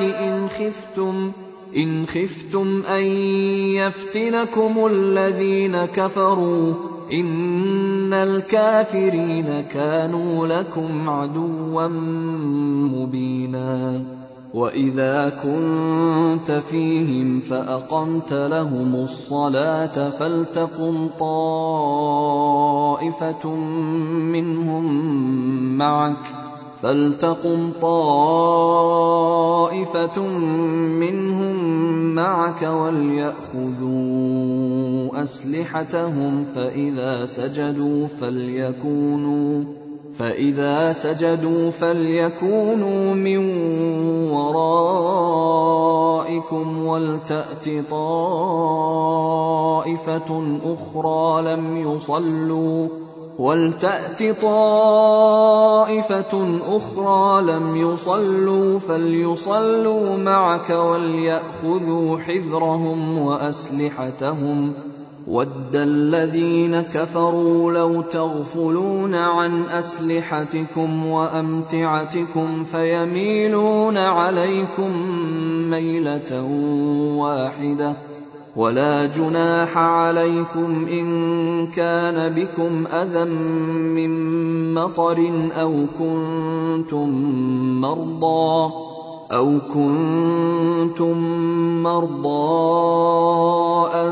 إن خفتم أن يفتنكم الذين كفروا إن الكافرين كانوا لكم عدوا مبينا وإذا كنت فيهم فأقمت لهم الصلاة فلتقم طائفة منهم معك وليأخذوا أسلحتهم فإذا سجدوا فليكونوا من ورائكم ولتأت طائفة أخرى لم يصلوا فليصلوا معك وليأخذوا حذرهم وأسلحتهم وَدَّ الَّذِينَ كَفَرُوا لَوْ تَغْفُلُونَ عَنْ أَسْلِحَتِكُمْ وَأَمْتِعَتِكُمْ فَيَمِيلُونَ عَلَيْكُمْ مَيْلَةً وَاحِدَةً وَلَا جُنَاحَ عَلَيْكُمْ إِن كَانَ بِكُمْ أَذًى مِّن مَّطَرٍ أَوْ كُنتُم مَّرْضَىٰ أَن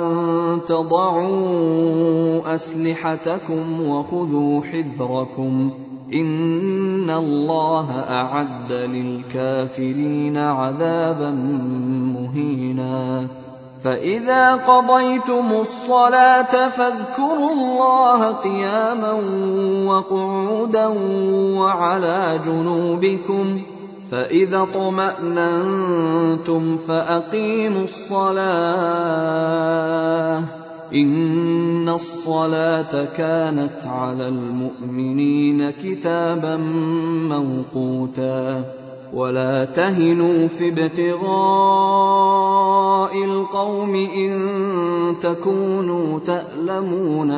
تَضَعُوا أَسْلِحَتَكُمْ وَخُذُوا حِذْرَكُمْ إِنَّ اللَّهَ أَعَدَّ لِلْكَافِرِينَ عَذَابًا مُّهِينًا فَإِذَا قَضَيْتُمُ الصَّلَاةَ فاذكروا الله قِيَامًا وَقُعُودًا وَعَلَىٰ جُنُوبِكُمْ فإذا اطمأننتم فأقيموا الصلاة إن الصلاة كانت على المؤمنين كتابا موقوتا ولا تهنوا في ابتغاء القوم إن تكونوا تألمون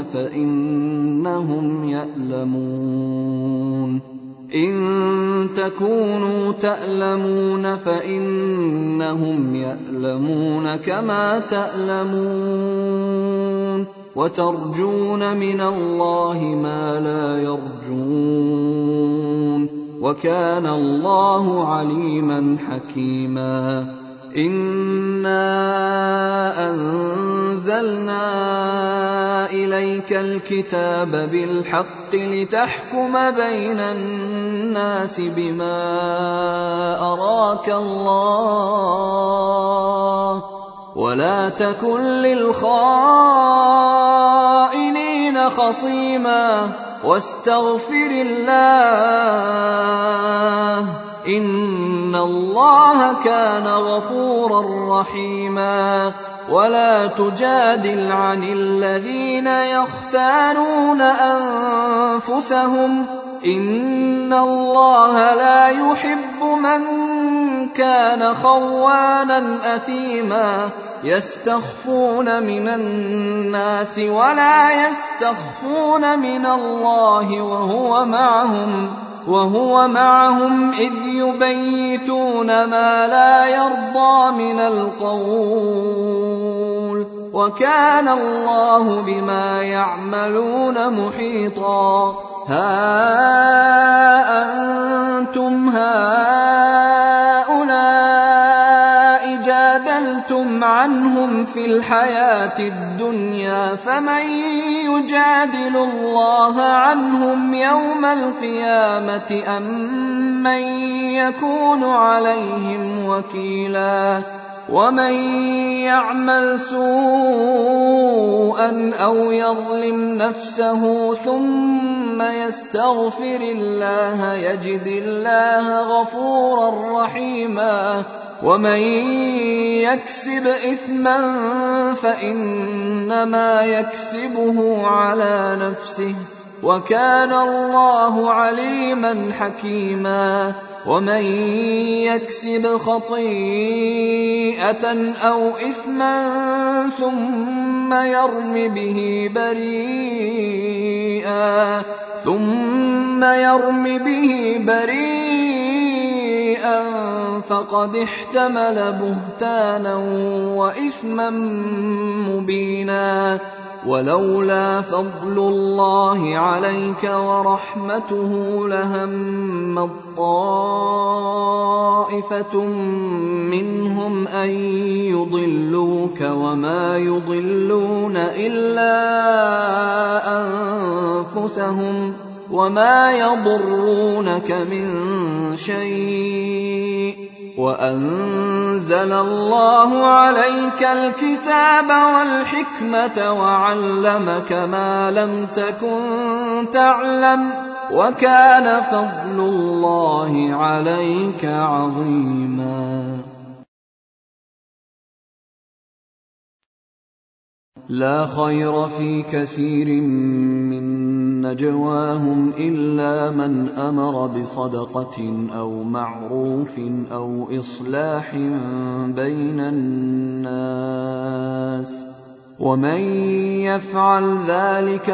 فإنهم يألمون كما تألمون وترجون من الله ما لا يرجون وكان الله عليما حكيما إنا أنزلنا إليك الكتاب بالحق لتحكم بين الناس بما أراك الله ولا تكن للخائنين خصيما واستغفر الله إن الله كان غفورا رحيما ولا تجادل عن الذين يختانون أنفسهم إن الله لا يحب من كان خوانا أثيما يستخفون من الناس ولا يستخفون من الله وهو معهم إذ يبيتون ما لا يرضى من القول وكان الله بما يعملون محيطا ها أنتم هؤلاء جادلتم عنهم في الحياة الدنيا فمن يجادل الله عنهم يوم القيامة أم من يكون عليهم وكيلا ومن يعمل سوءا أو يظلم نفسه ثم يستغفر الله يجد الله غفورا رحيما ومن يكسب إثما فإنما يكسبه على نفسه وكان الله عليما حكيما. ومن يكسب خطيئة أو إثما ثم يرم به بريئا فقد احتمل بهتانا وإثما مبينا. ولولا فضل الله عليك ورحمته لهمت طائفة منهم أن يضلوك وما يضلون إلا أنفسهم وما يضرونك من شيء. وأنزل الله عليك الكتاب والحكمة وعلمك ما لم تكن تعلم وكان فضل الله عليك عظيما. لا خير في كثير من نجواهم إلا من أمر بصدقة أو معروف أو إصلاح بين الناس ومن يفعل ذلك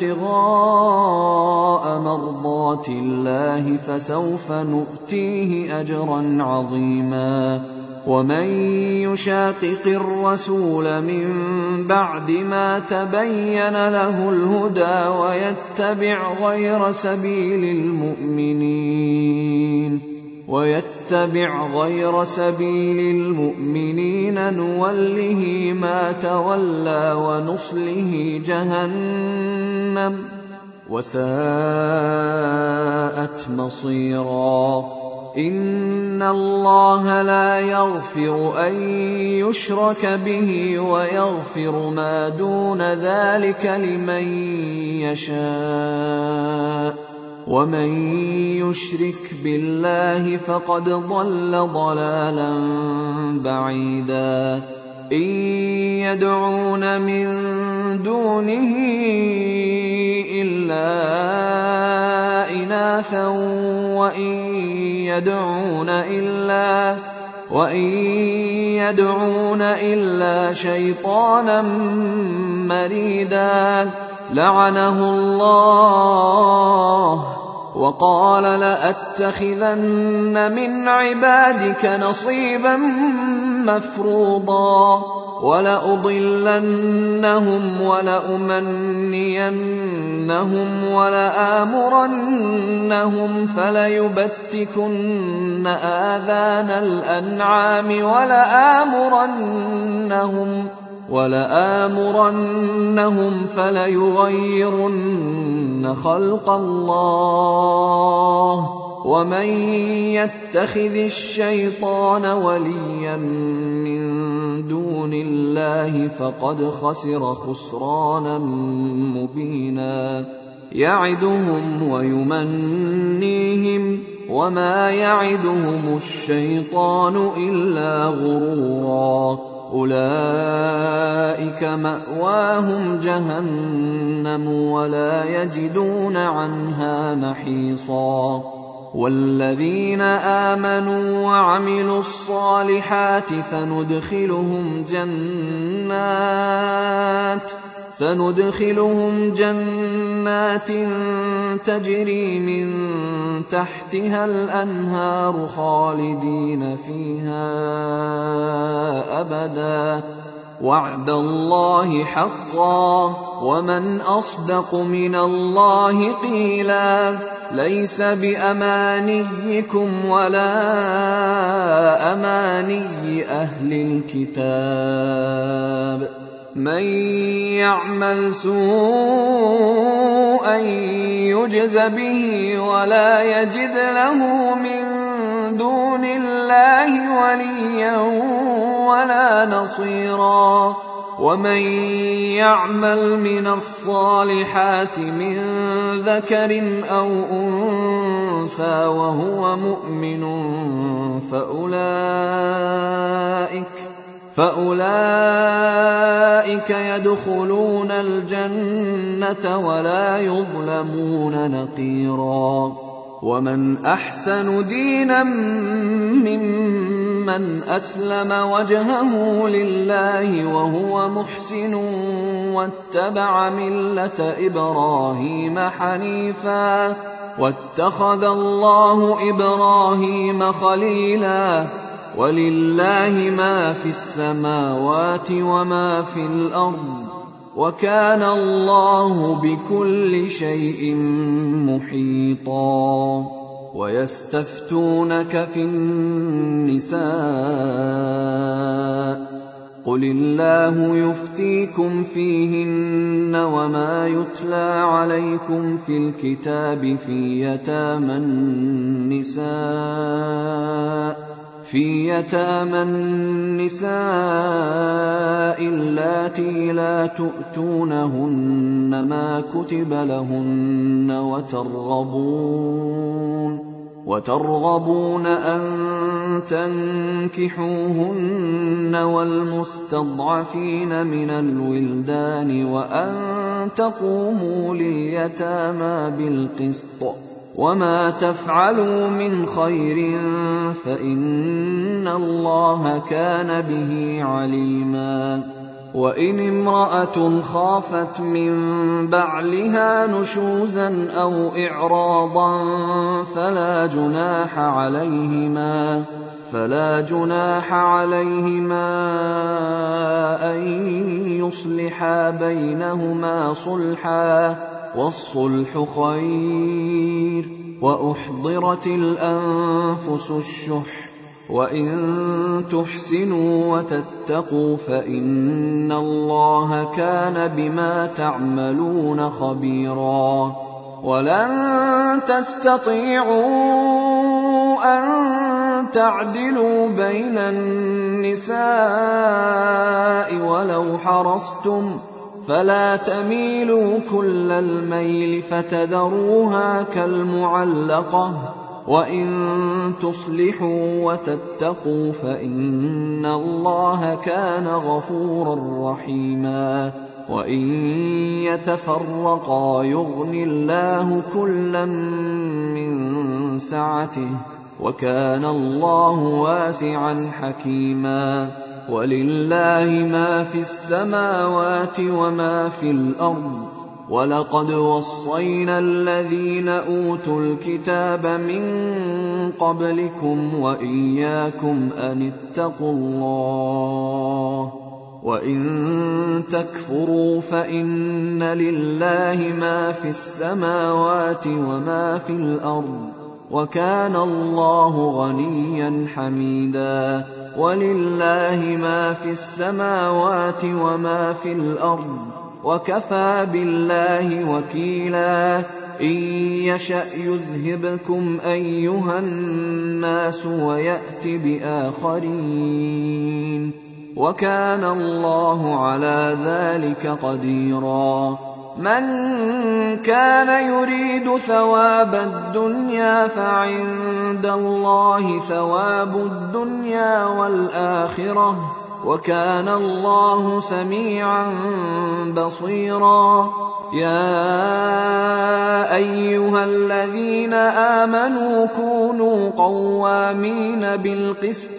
ابتغاء مرضات الله فسوف نؤتيه أجرا عظيما. ومن يشاقق الرسول من بعد ما تبين له الهدى ويتبع غير سبيل المؤمنين نوله ما تولى ونصله جهنم وساءت مصيرا. إن الله لا يغفر أن يشرك به ويغفر ما دون ذلك لمن يشاء ومن يشرك بالله فقد ضل ضلالا بعيدا. إن يدعون من دونه إلا إناثا وإن يدعون إلا شيطانا مريدا لعنه الله وقال لأتخذن من عبادك نصيبا مفروضا ولأضلنهم ولأمنينهم ولآمرنهم فليبتكن آذان الأنعام ولآمرنهم فليغيرن خلق الله. ومن يتخذ الشيطان وليا من دون الله فقد خسر خسرانا مبينا. يعدهم ويمنيهم وما يعدهم الشيطان إلا غرورا. أولئك مأواهم جهنم ولا يجدون عنها محيصا. والذين آمنوا وعملوا الصالحات سندخلهم جنات تجري من تحتها الأنهار خالدين فيها أبدا وعد الله حقا ومن أصدق من الله قيلا. ليس بأمانيكم ولا أماني أهل الكتاب من يعمل سوءا يجز به ولا يجد له من دون الله وليا ولا نصيرا. ومن يعمل من الصالحات من ذكر أو أنثى فأولئك يدخلون الجنة ولا يظلمون نقيرا. ومن أحسن دينا ممن أسلم وجهه لله وهو محسن واتبع ملة إبراهيم حنيفا واتخذ الله إبراهيم خليلا. ولله ما في السماوات وما في الأرض وكان الله بكل شيء محيطا. ويستفتونك في النساء قل الله يفتيكم فيهن وما يتلى عليكم في الكتاب في يتامى النساء اللاتي لا تؤتونهن ما كتب لهن وترغبون أن تنكحوهن والمستضعفين من الولدان وأن تقوموا لليتامى بالقسط وما تفعلوا من خير فإن الله كان به عليما. وإن امرأة خافت من بعلها نشوزا أو إعراضا فلا جناح عليهما أن يصلحا بينهما صلحا والصلح خير. وأحضرت الأنفس الشح وإن تحسنوا وتتقوا فإن الله كان بما تعملون خبيرا. ولن تستطيعوا أن تعدلوا بين النساء ولو حرصتم فلا تميلوا كل الميل فتذروها كالمعلقة. وإن تصلحوا وتتقوا فإن الله كان غفورا رحيما. وإن يتفرقا يغن الله كلا من سعته وكان الله واسعا حكيما. ولله ما في السماوات وما في الأرض ولقد وصينا الذين أوتوا الكتاب من قبلكم وإياكم أن اتقوا الله. وإن تكفروا فإن لله ما في السماوات وما في الأرض وكان الله غنيا حميدا. ولله ما في السماوات وما في الأرض وكفى بالله وكيلا. إن يشأ يذهبكم أيها الناس ويأت بآخرين وكان الله على ذلك قديرا. من كان يريد ثواب الدنيا فعند الله ثواب الدنيا والآخرة وكان الله سميعا بصيرا. يا أيها الذين آمنوا كونوا قوامين بالقسط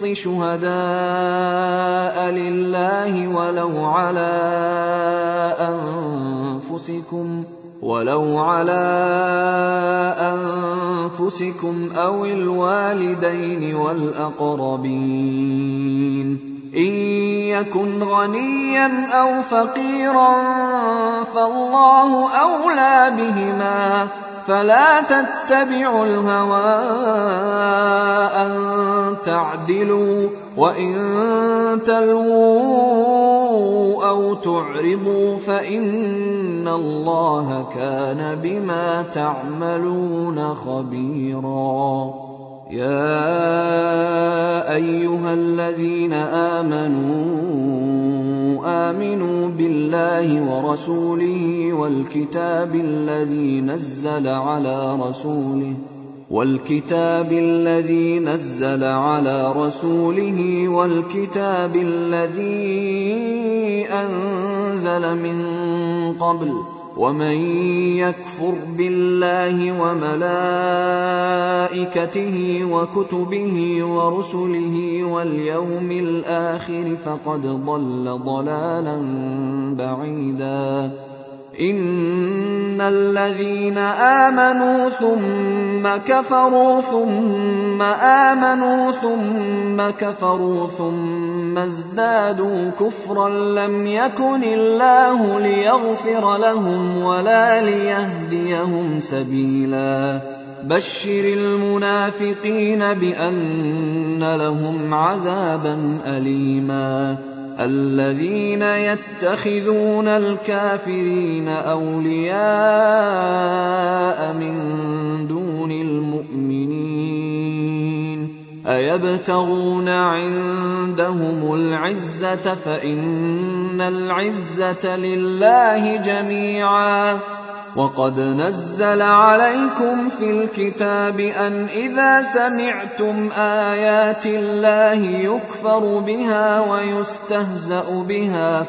شهداء لله ولو على أنفسكم أو الوالدين والأقربين. إن يكن غنيا أو فقيرا فالله أولى بهما فلا تتبعوا الهوى أن تعدلوا. وإن تلووا أو تعرضوا فإن الله كان بما تعملون خبيرا. يا أيها الذين آمنوا بالله ورسوله والكتاب الذي نزل على رسوله والكتاب الذي نزل على رسوله والكتاب الذي أنزل من قبل ومن يكفر بالله وملائكته وكتبه ورسله واليوم الآخر فقد ضل ضلالا بعيدا إن الذين آمنوا ثم كفروا ثم آمنوا ثم كفروا ثم ازدادوا كفرا لم يكن الله ليغفر لهم ولا ليهديهم سبيلا بشر المنافقين بأن لهم عذابا أليما الذين يتخذون الكافرين أولياء من دون المؤمنين أيبتغون عندهم العزة فإن العزة لله جميعا وقد نزل عليكم في الكتاب أن إذا سمعتم آيات الله يكفر بها ويستهزأ بها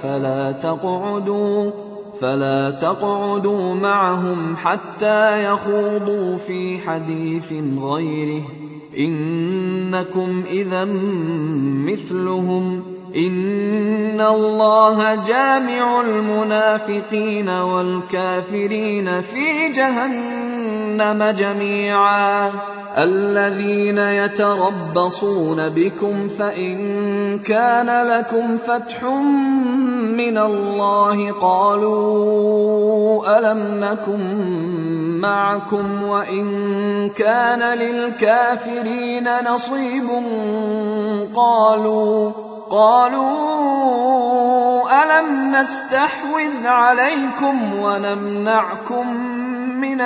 فلا تقعدوا معهم حتى يخوضوا في حديث غيره إنكم إذا مثلهم إن الله جامع المنافقين والكافرين في جهنم جميعا الذين يتربصون بكم فإن كان لكم فتح من الله قالوا ألم نكن معكم وإن كان للكافرين نصيب قالوا ألم نستحوذ عليكم ونمنعكم من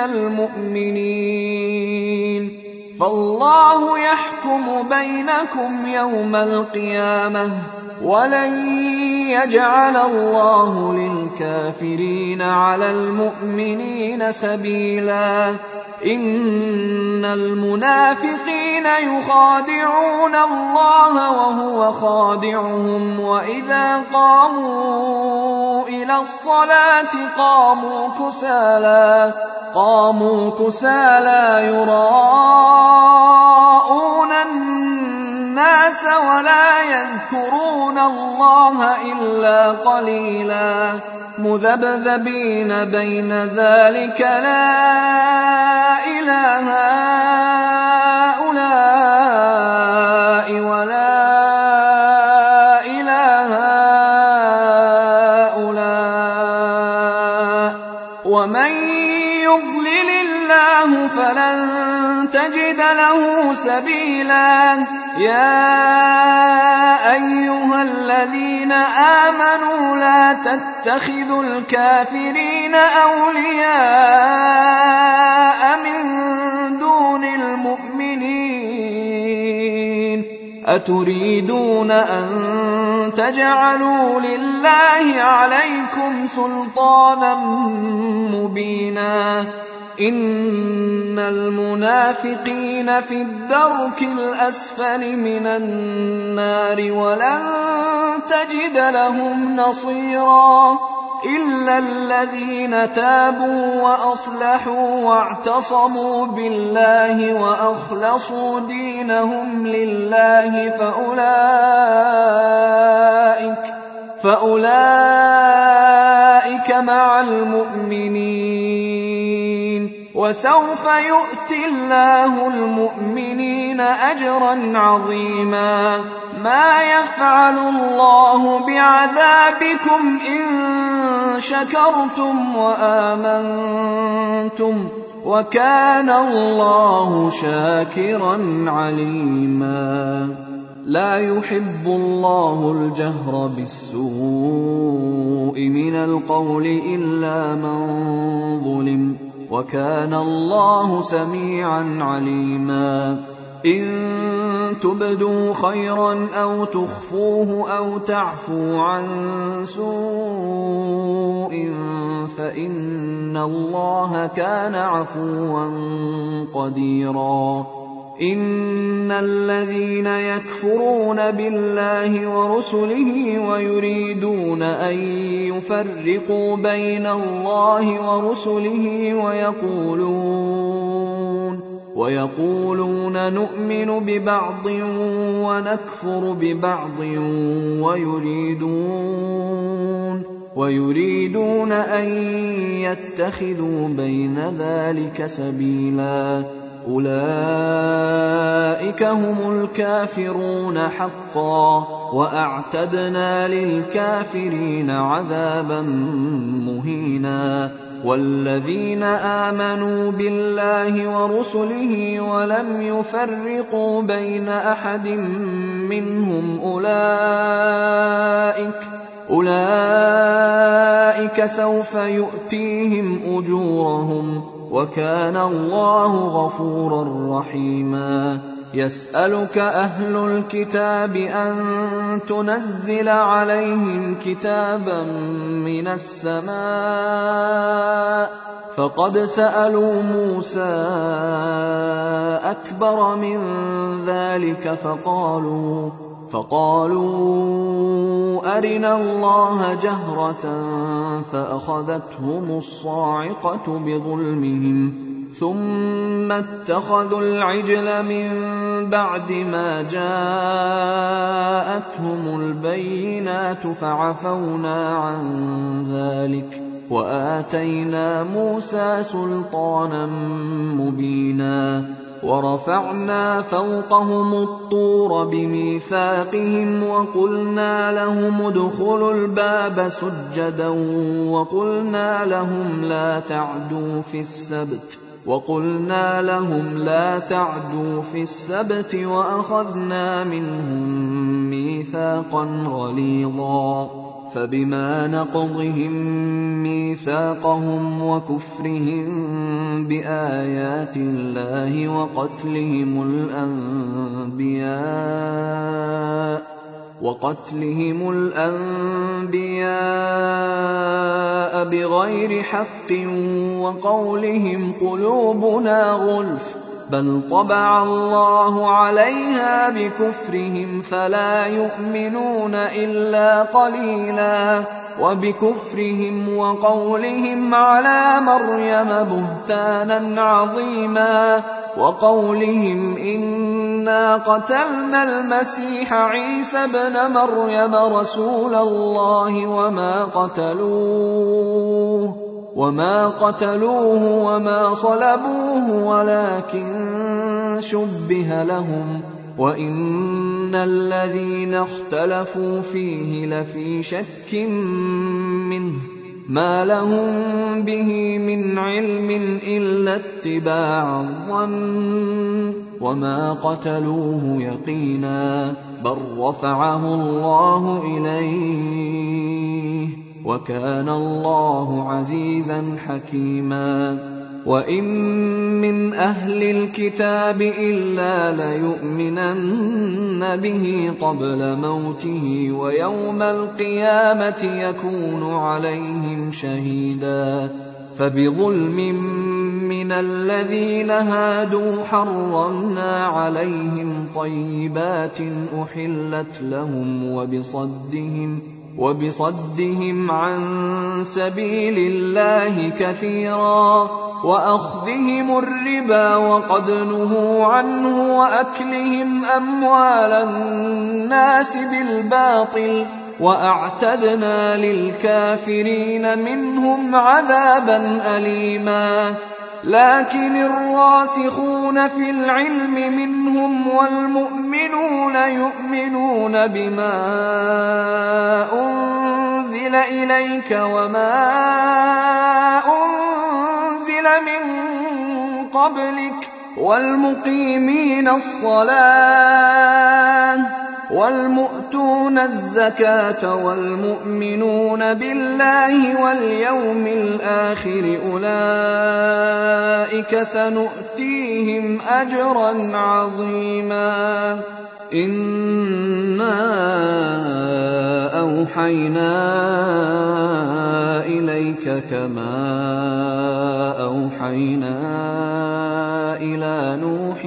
المؤمنين فالله يحكم بينكم يوم القيامة ولن يجعل الله للكافرين على المؤمنين سبيلا إن المنافقين يخادعون الله وهو خادعهم وإذا قاموا إلى الصلاة قاموا كسالى يراءون الناس ولا يذكرون الله إلا قليلا مذبذبين بين ذلك لا إله هؤلاء ولا إله هؤلاء ومن يضلل الله فلن تجد له سبيلا يا أيها الذين آمنوا لا تتخذوا الكافرين أولياء من دون المؤمنين أتريدون أن تجعلوا لله عليكم سلطانا مبينا إن المنافقين في الدرك الأسفل من النار ولن تجد لهم نصيرا إلا الذين تابوا وأصلحوا واعتصموا بالله وأخلصوا دينهم لله فأولئك مع المؤمنين وسوف يؤتي الله المؤمنين أجرا عظيما ما يفعل الله بعذابكم إن شكرتم وآمنتم وكان الله شاكرا عليما لا يحب الله الجهر بالسوء من القول إلا من ظلم وكان الله سميعا عليما إن تبدوا خيرا أو تخفوه أو تعفو عن سوء فإن الله كان عفوا قديرا. إن الذين يكفرون بالله ورسله ويريدون أن يفرقوا بين الله ورسله ويقولون نؤمن ببعض ونكفر ببعض ويريدون أن يتخذوا بين ذلك سبيلا أولئك هم الكافرون حقا وأعتدنا للكافرين عذابا مهينا. والذين آمنوا بالله ورسله ولم يفرقوا بين أحد منهم أولئك سوف يؤتيهم أجورهم وكان الله غفورا رحيما. يسألك أهل الكتاب أن تنزل عليهم كتابا من السماء فقد سألوا موسى أكبر من ذلك فقالوا أرنا الله جهرة فأخذتهم الصاعقة بظلمهم ثم اتخذوا العجل من بعد ما جاءتهم البينات فعفونا عن ذلك وآتينا موسى سلطانا مبينا. ورفعنا فوقهم الطور بميثاقهم وقلنا لهم ادخلوا الباب سجدا وقلنا لهم لا تعدوا في السبت وأخذنا منهم ميثاقا غليظا. فبما نقضهم ميثاقهم وكفرهم بآيات الله وقتلهم الأنبياء بغير حق وقولهم قلوبنا غلف بل طبع الله عليها بكفرهم فلا يؤمنون إلا قليلا. وبكفرهم وقولهم على مريم بهتانا عظيما وقولهم إنا قتلنا المسيح عيسى ابن مريم رسول الله وما قتلوه وما صلبوه ولكن شبه لهم وإن الذين اختلفوا فيه لفي شك منه ما لهم به من علم إلا اتباع الظن وما قتلوه يقينا بل رفعه الله إليه وكان الله عزيزا حكيما. وإن من أهل الكتاب إلا ليؤمنن به قبل موته ويوم القيامة يكون عليهم شهيدا. فبظلم من الذين هادوا حرمنا عليهم طيبات أحلت لهم وبصدهم عن سبيل الله كثيرا وأخذهم الربا وقد نهوا عنه وأكلهم أموال الناس بالباطل وأعتدنا للكافرين منهم عذابا أليما. لكن الراسخون في العلم منهم والمؤمنون يؤمنون بما أنزل إليك وما أنزل من قبلك والمقيمين الصلاة والمؤتون الزكاة والمؤمنون بالله واليوم الآخر أولئك سنؤتيهم أجرا عظيما. إنا أوحينا إليك كما أوحينا إلى نوح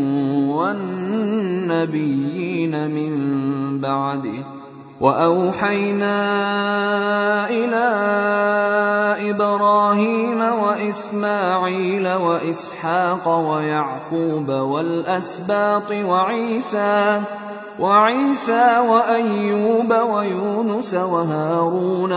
والنبيين من بعده، وأوحينا إلى إبراهيم وإسماعيل وإسحاق ويعقوب والأسباط وعيسى وأيوب ويونس وهارون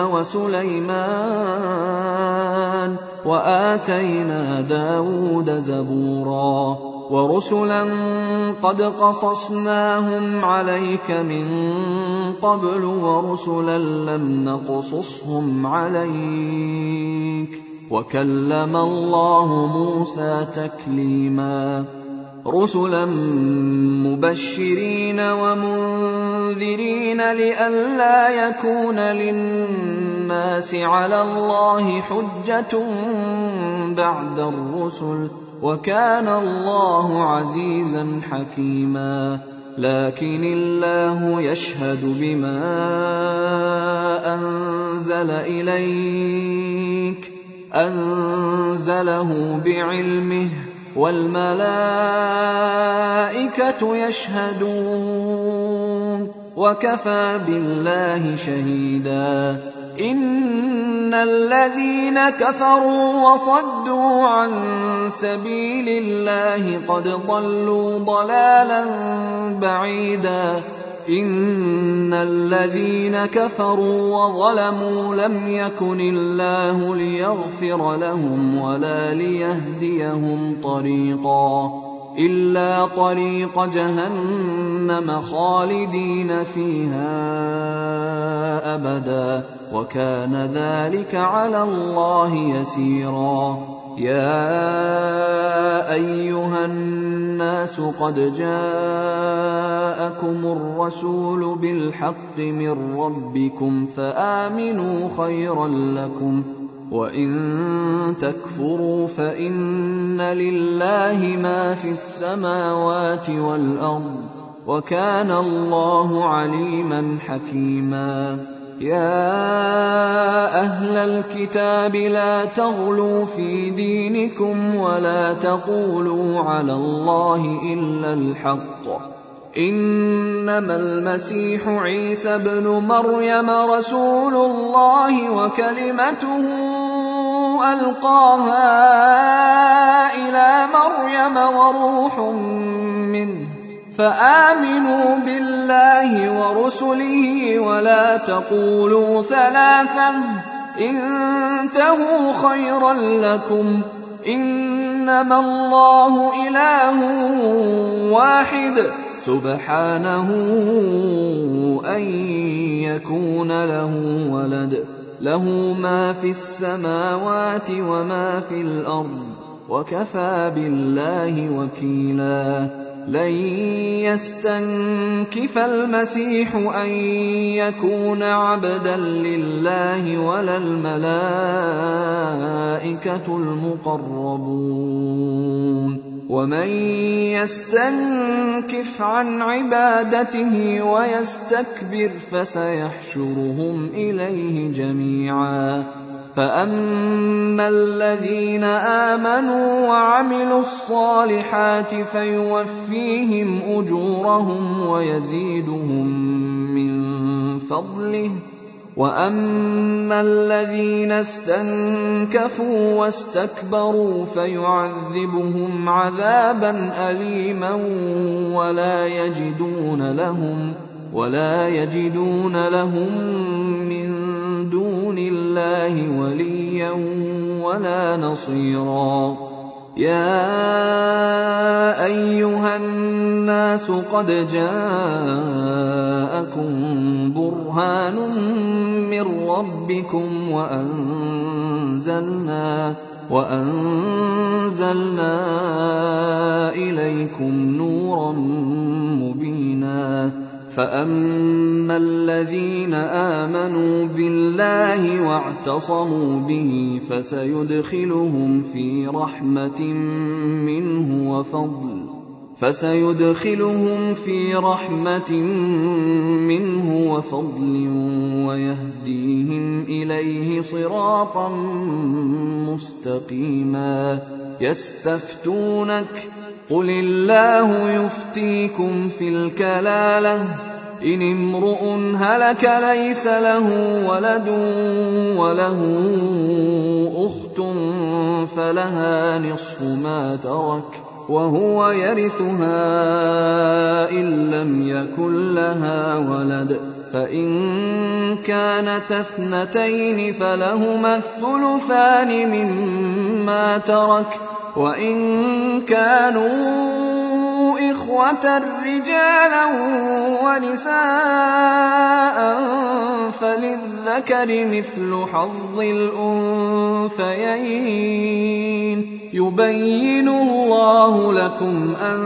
وسليمان، وآتينا داود زبورا، ورسلا قد قصصناهم عليك من قبل ورسلا لم نقصصهم عليك، وكلم الله موسى تكليما. رسلا مبشرين ومنذرين لئلا يكون للناس على الله حجة بعد الرسل، وكان الله عزيزا حكيما. لكن الله يشهد بما أنزل إليك أنزله بعلمه، والملائكة يشهدون، وكفى بالله شهيدا. إن الذين كفروا وصدوا عن سبيل الله قد ضلوا ضلالا بعيدا. إن الذين كفروا وظلموا لم يكن الله ليغفر لهم ولا ليهديهم طريقا إلا طريق جهنم خالدين فيها أبدا، وكان ذلك على الله يسيرا. يا أيها الناس قد جاءكم الرسول بالحق من ربكم فآمنوا خيرا لكم، وإن تكفروا فإن لله ما في السماوات والأرض، وكان الله عليما حكيما. يا أهل الكتاب لا تغلوا في دينكم ولا تقولوا على الله إلا الحق، إنما المسيح عيسى بن مريم رسول الله وكلمته ألقاها إلى مريم وروح منه، فآمنوا بالله ورسله ولا تقولوا ثلاثة انتهوا خيرا لكم، إنما الله إله واحد سبحانه أن يكون له ولد، له ما في السماوات وما في الأرض، وكفى بالله وكيلا. لن يستنكف المسيح أن يكون عبدا لله ولا الملائكة المقربون، ومن يستنكف عن عبادته ويستكبر فسيحشرهم إليه جميعا. فأما الذين آمنوا وعملوا الصالحات فيوفيهم أجورهم ويزيدهم من فضله، وأما الذين استنكفوا واستكبروا فيعذبهم عذابا أليما ولا يجدون لهم من دون الله وليا ولا نصيرا. يا أيها الناس قد جاءكم برهان من ربكم وأنزلنا إليكم نورا مبينا، فأما الذين آمنوا بالله واعتصموا به فسيدخلهم في رحمة منه وفضل ويهديهم إليه صراطا مستقيما. يستفتونك قل الله يفتيكم في الكلالة إن امرؤ هلك ليس له ولد وله أخت فلها نصف ما ترك وهو يرثها إن لم يكن لها ولد فإن كانت اثنتين فلهما الثلثان مما ترك وإن كانوا إخوة رجالا ونساء فللذكر مثل حظ الأنثيين يبين الله لكم أن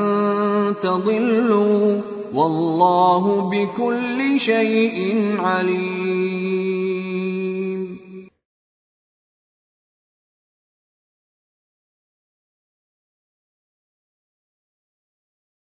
تضلوا والله بكل شيء عليم.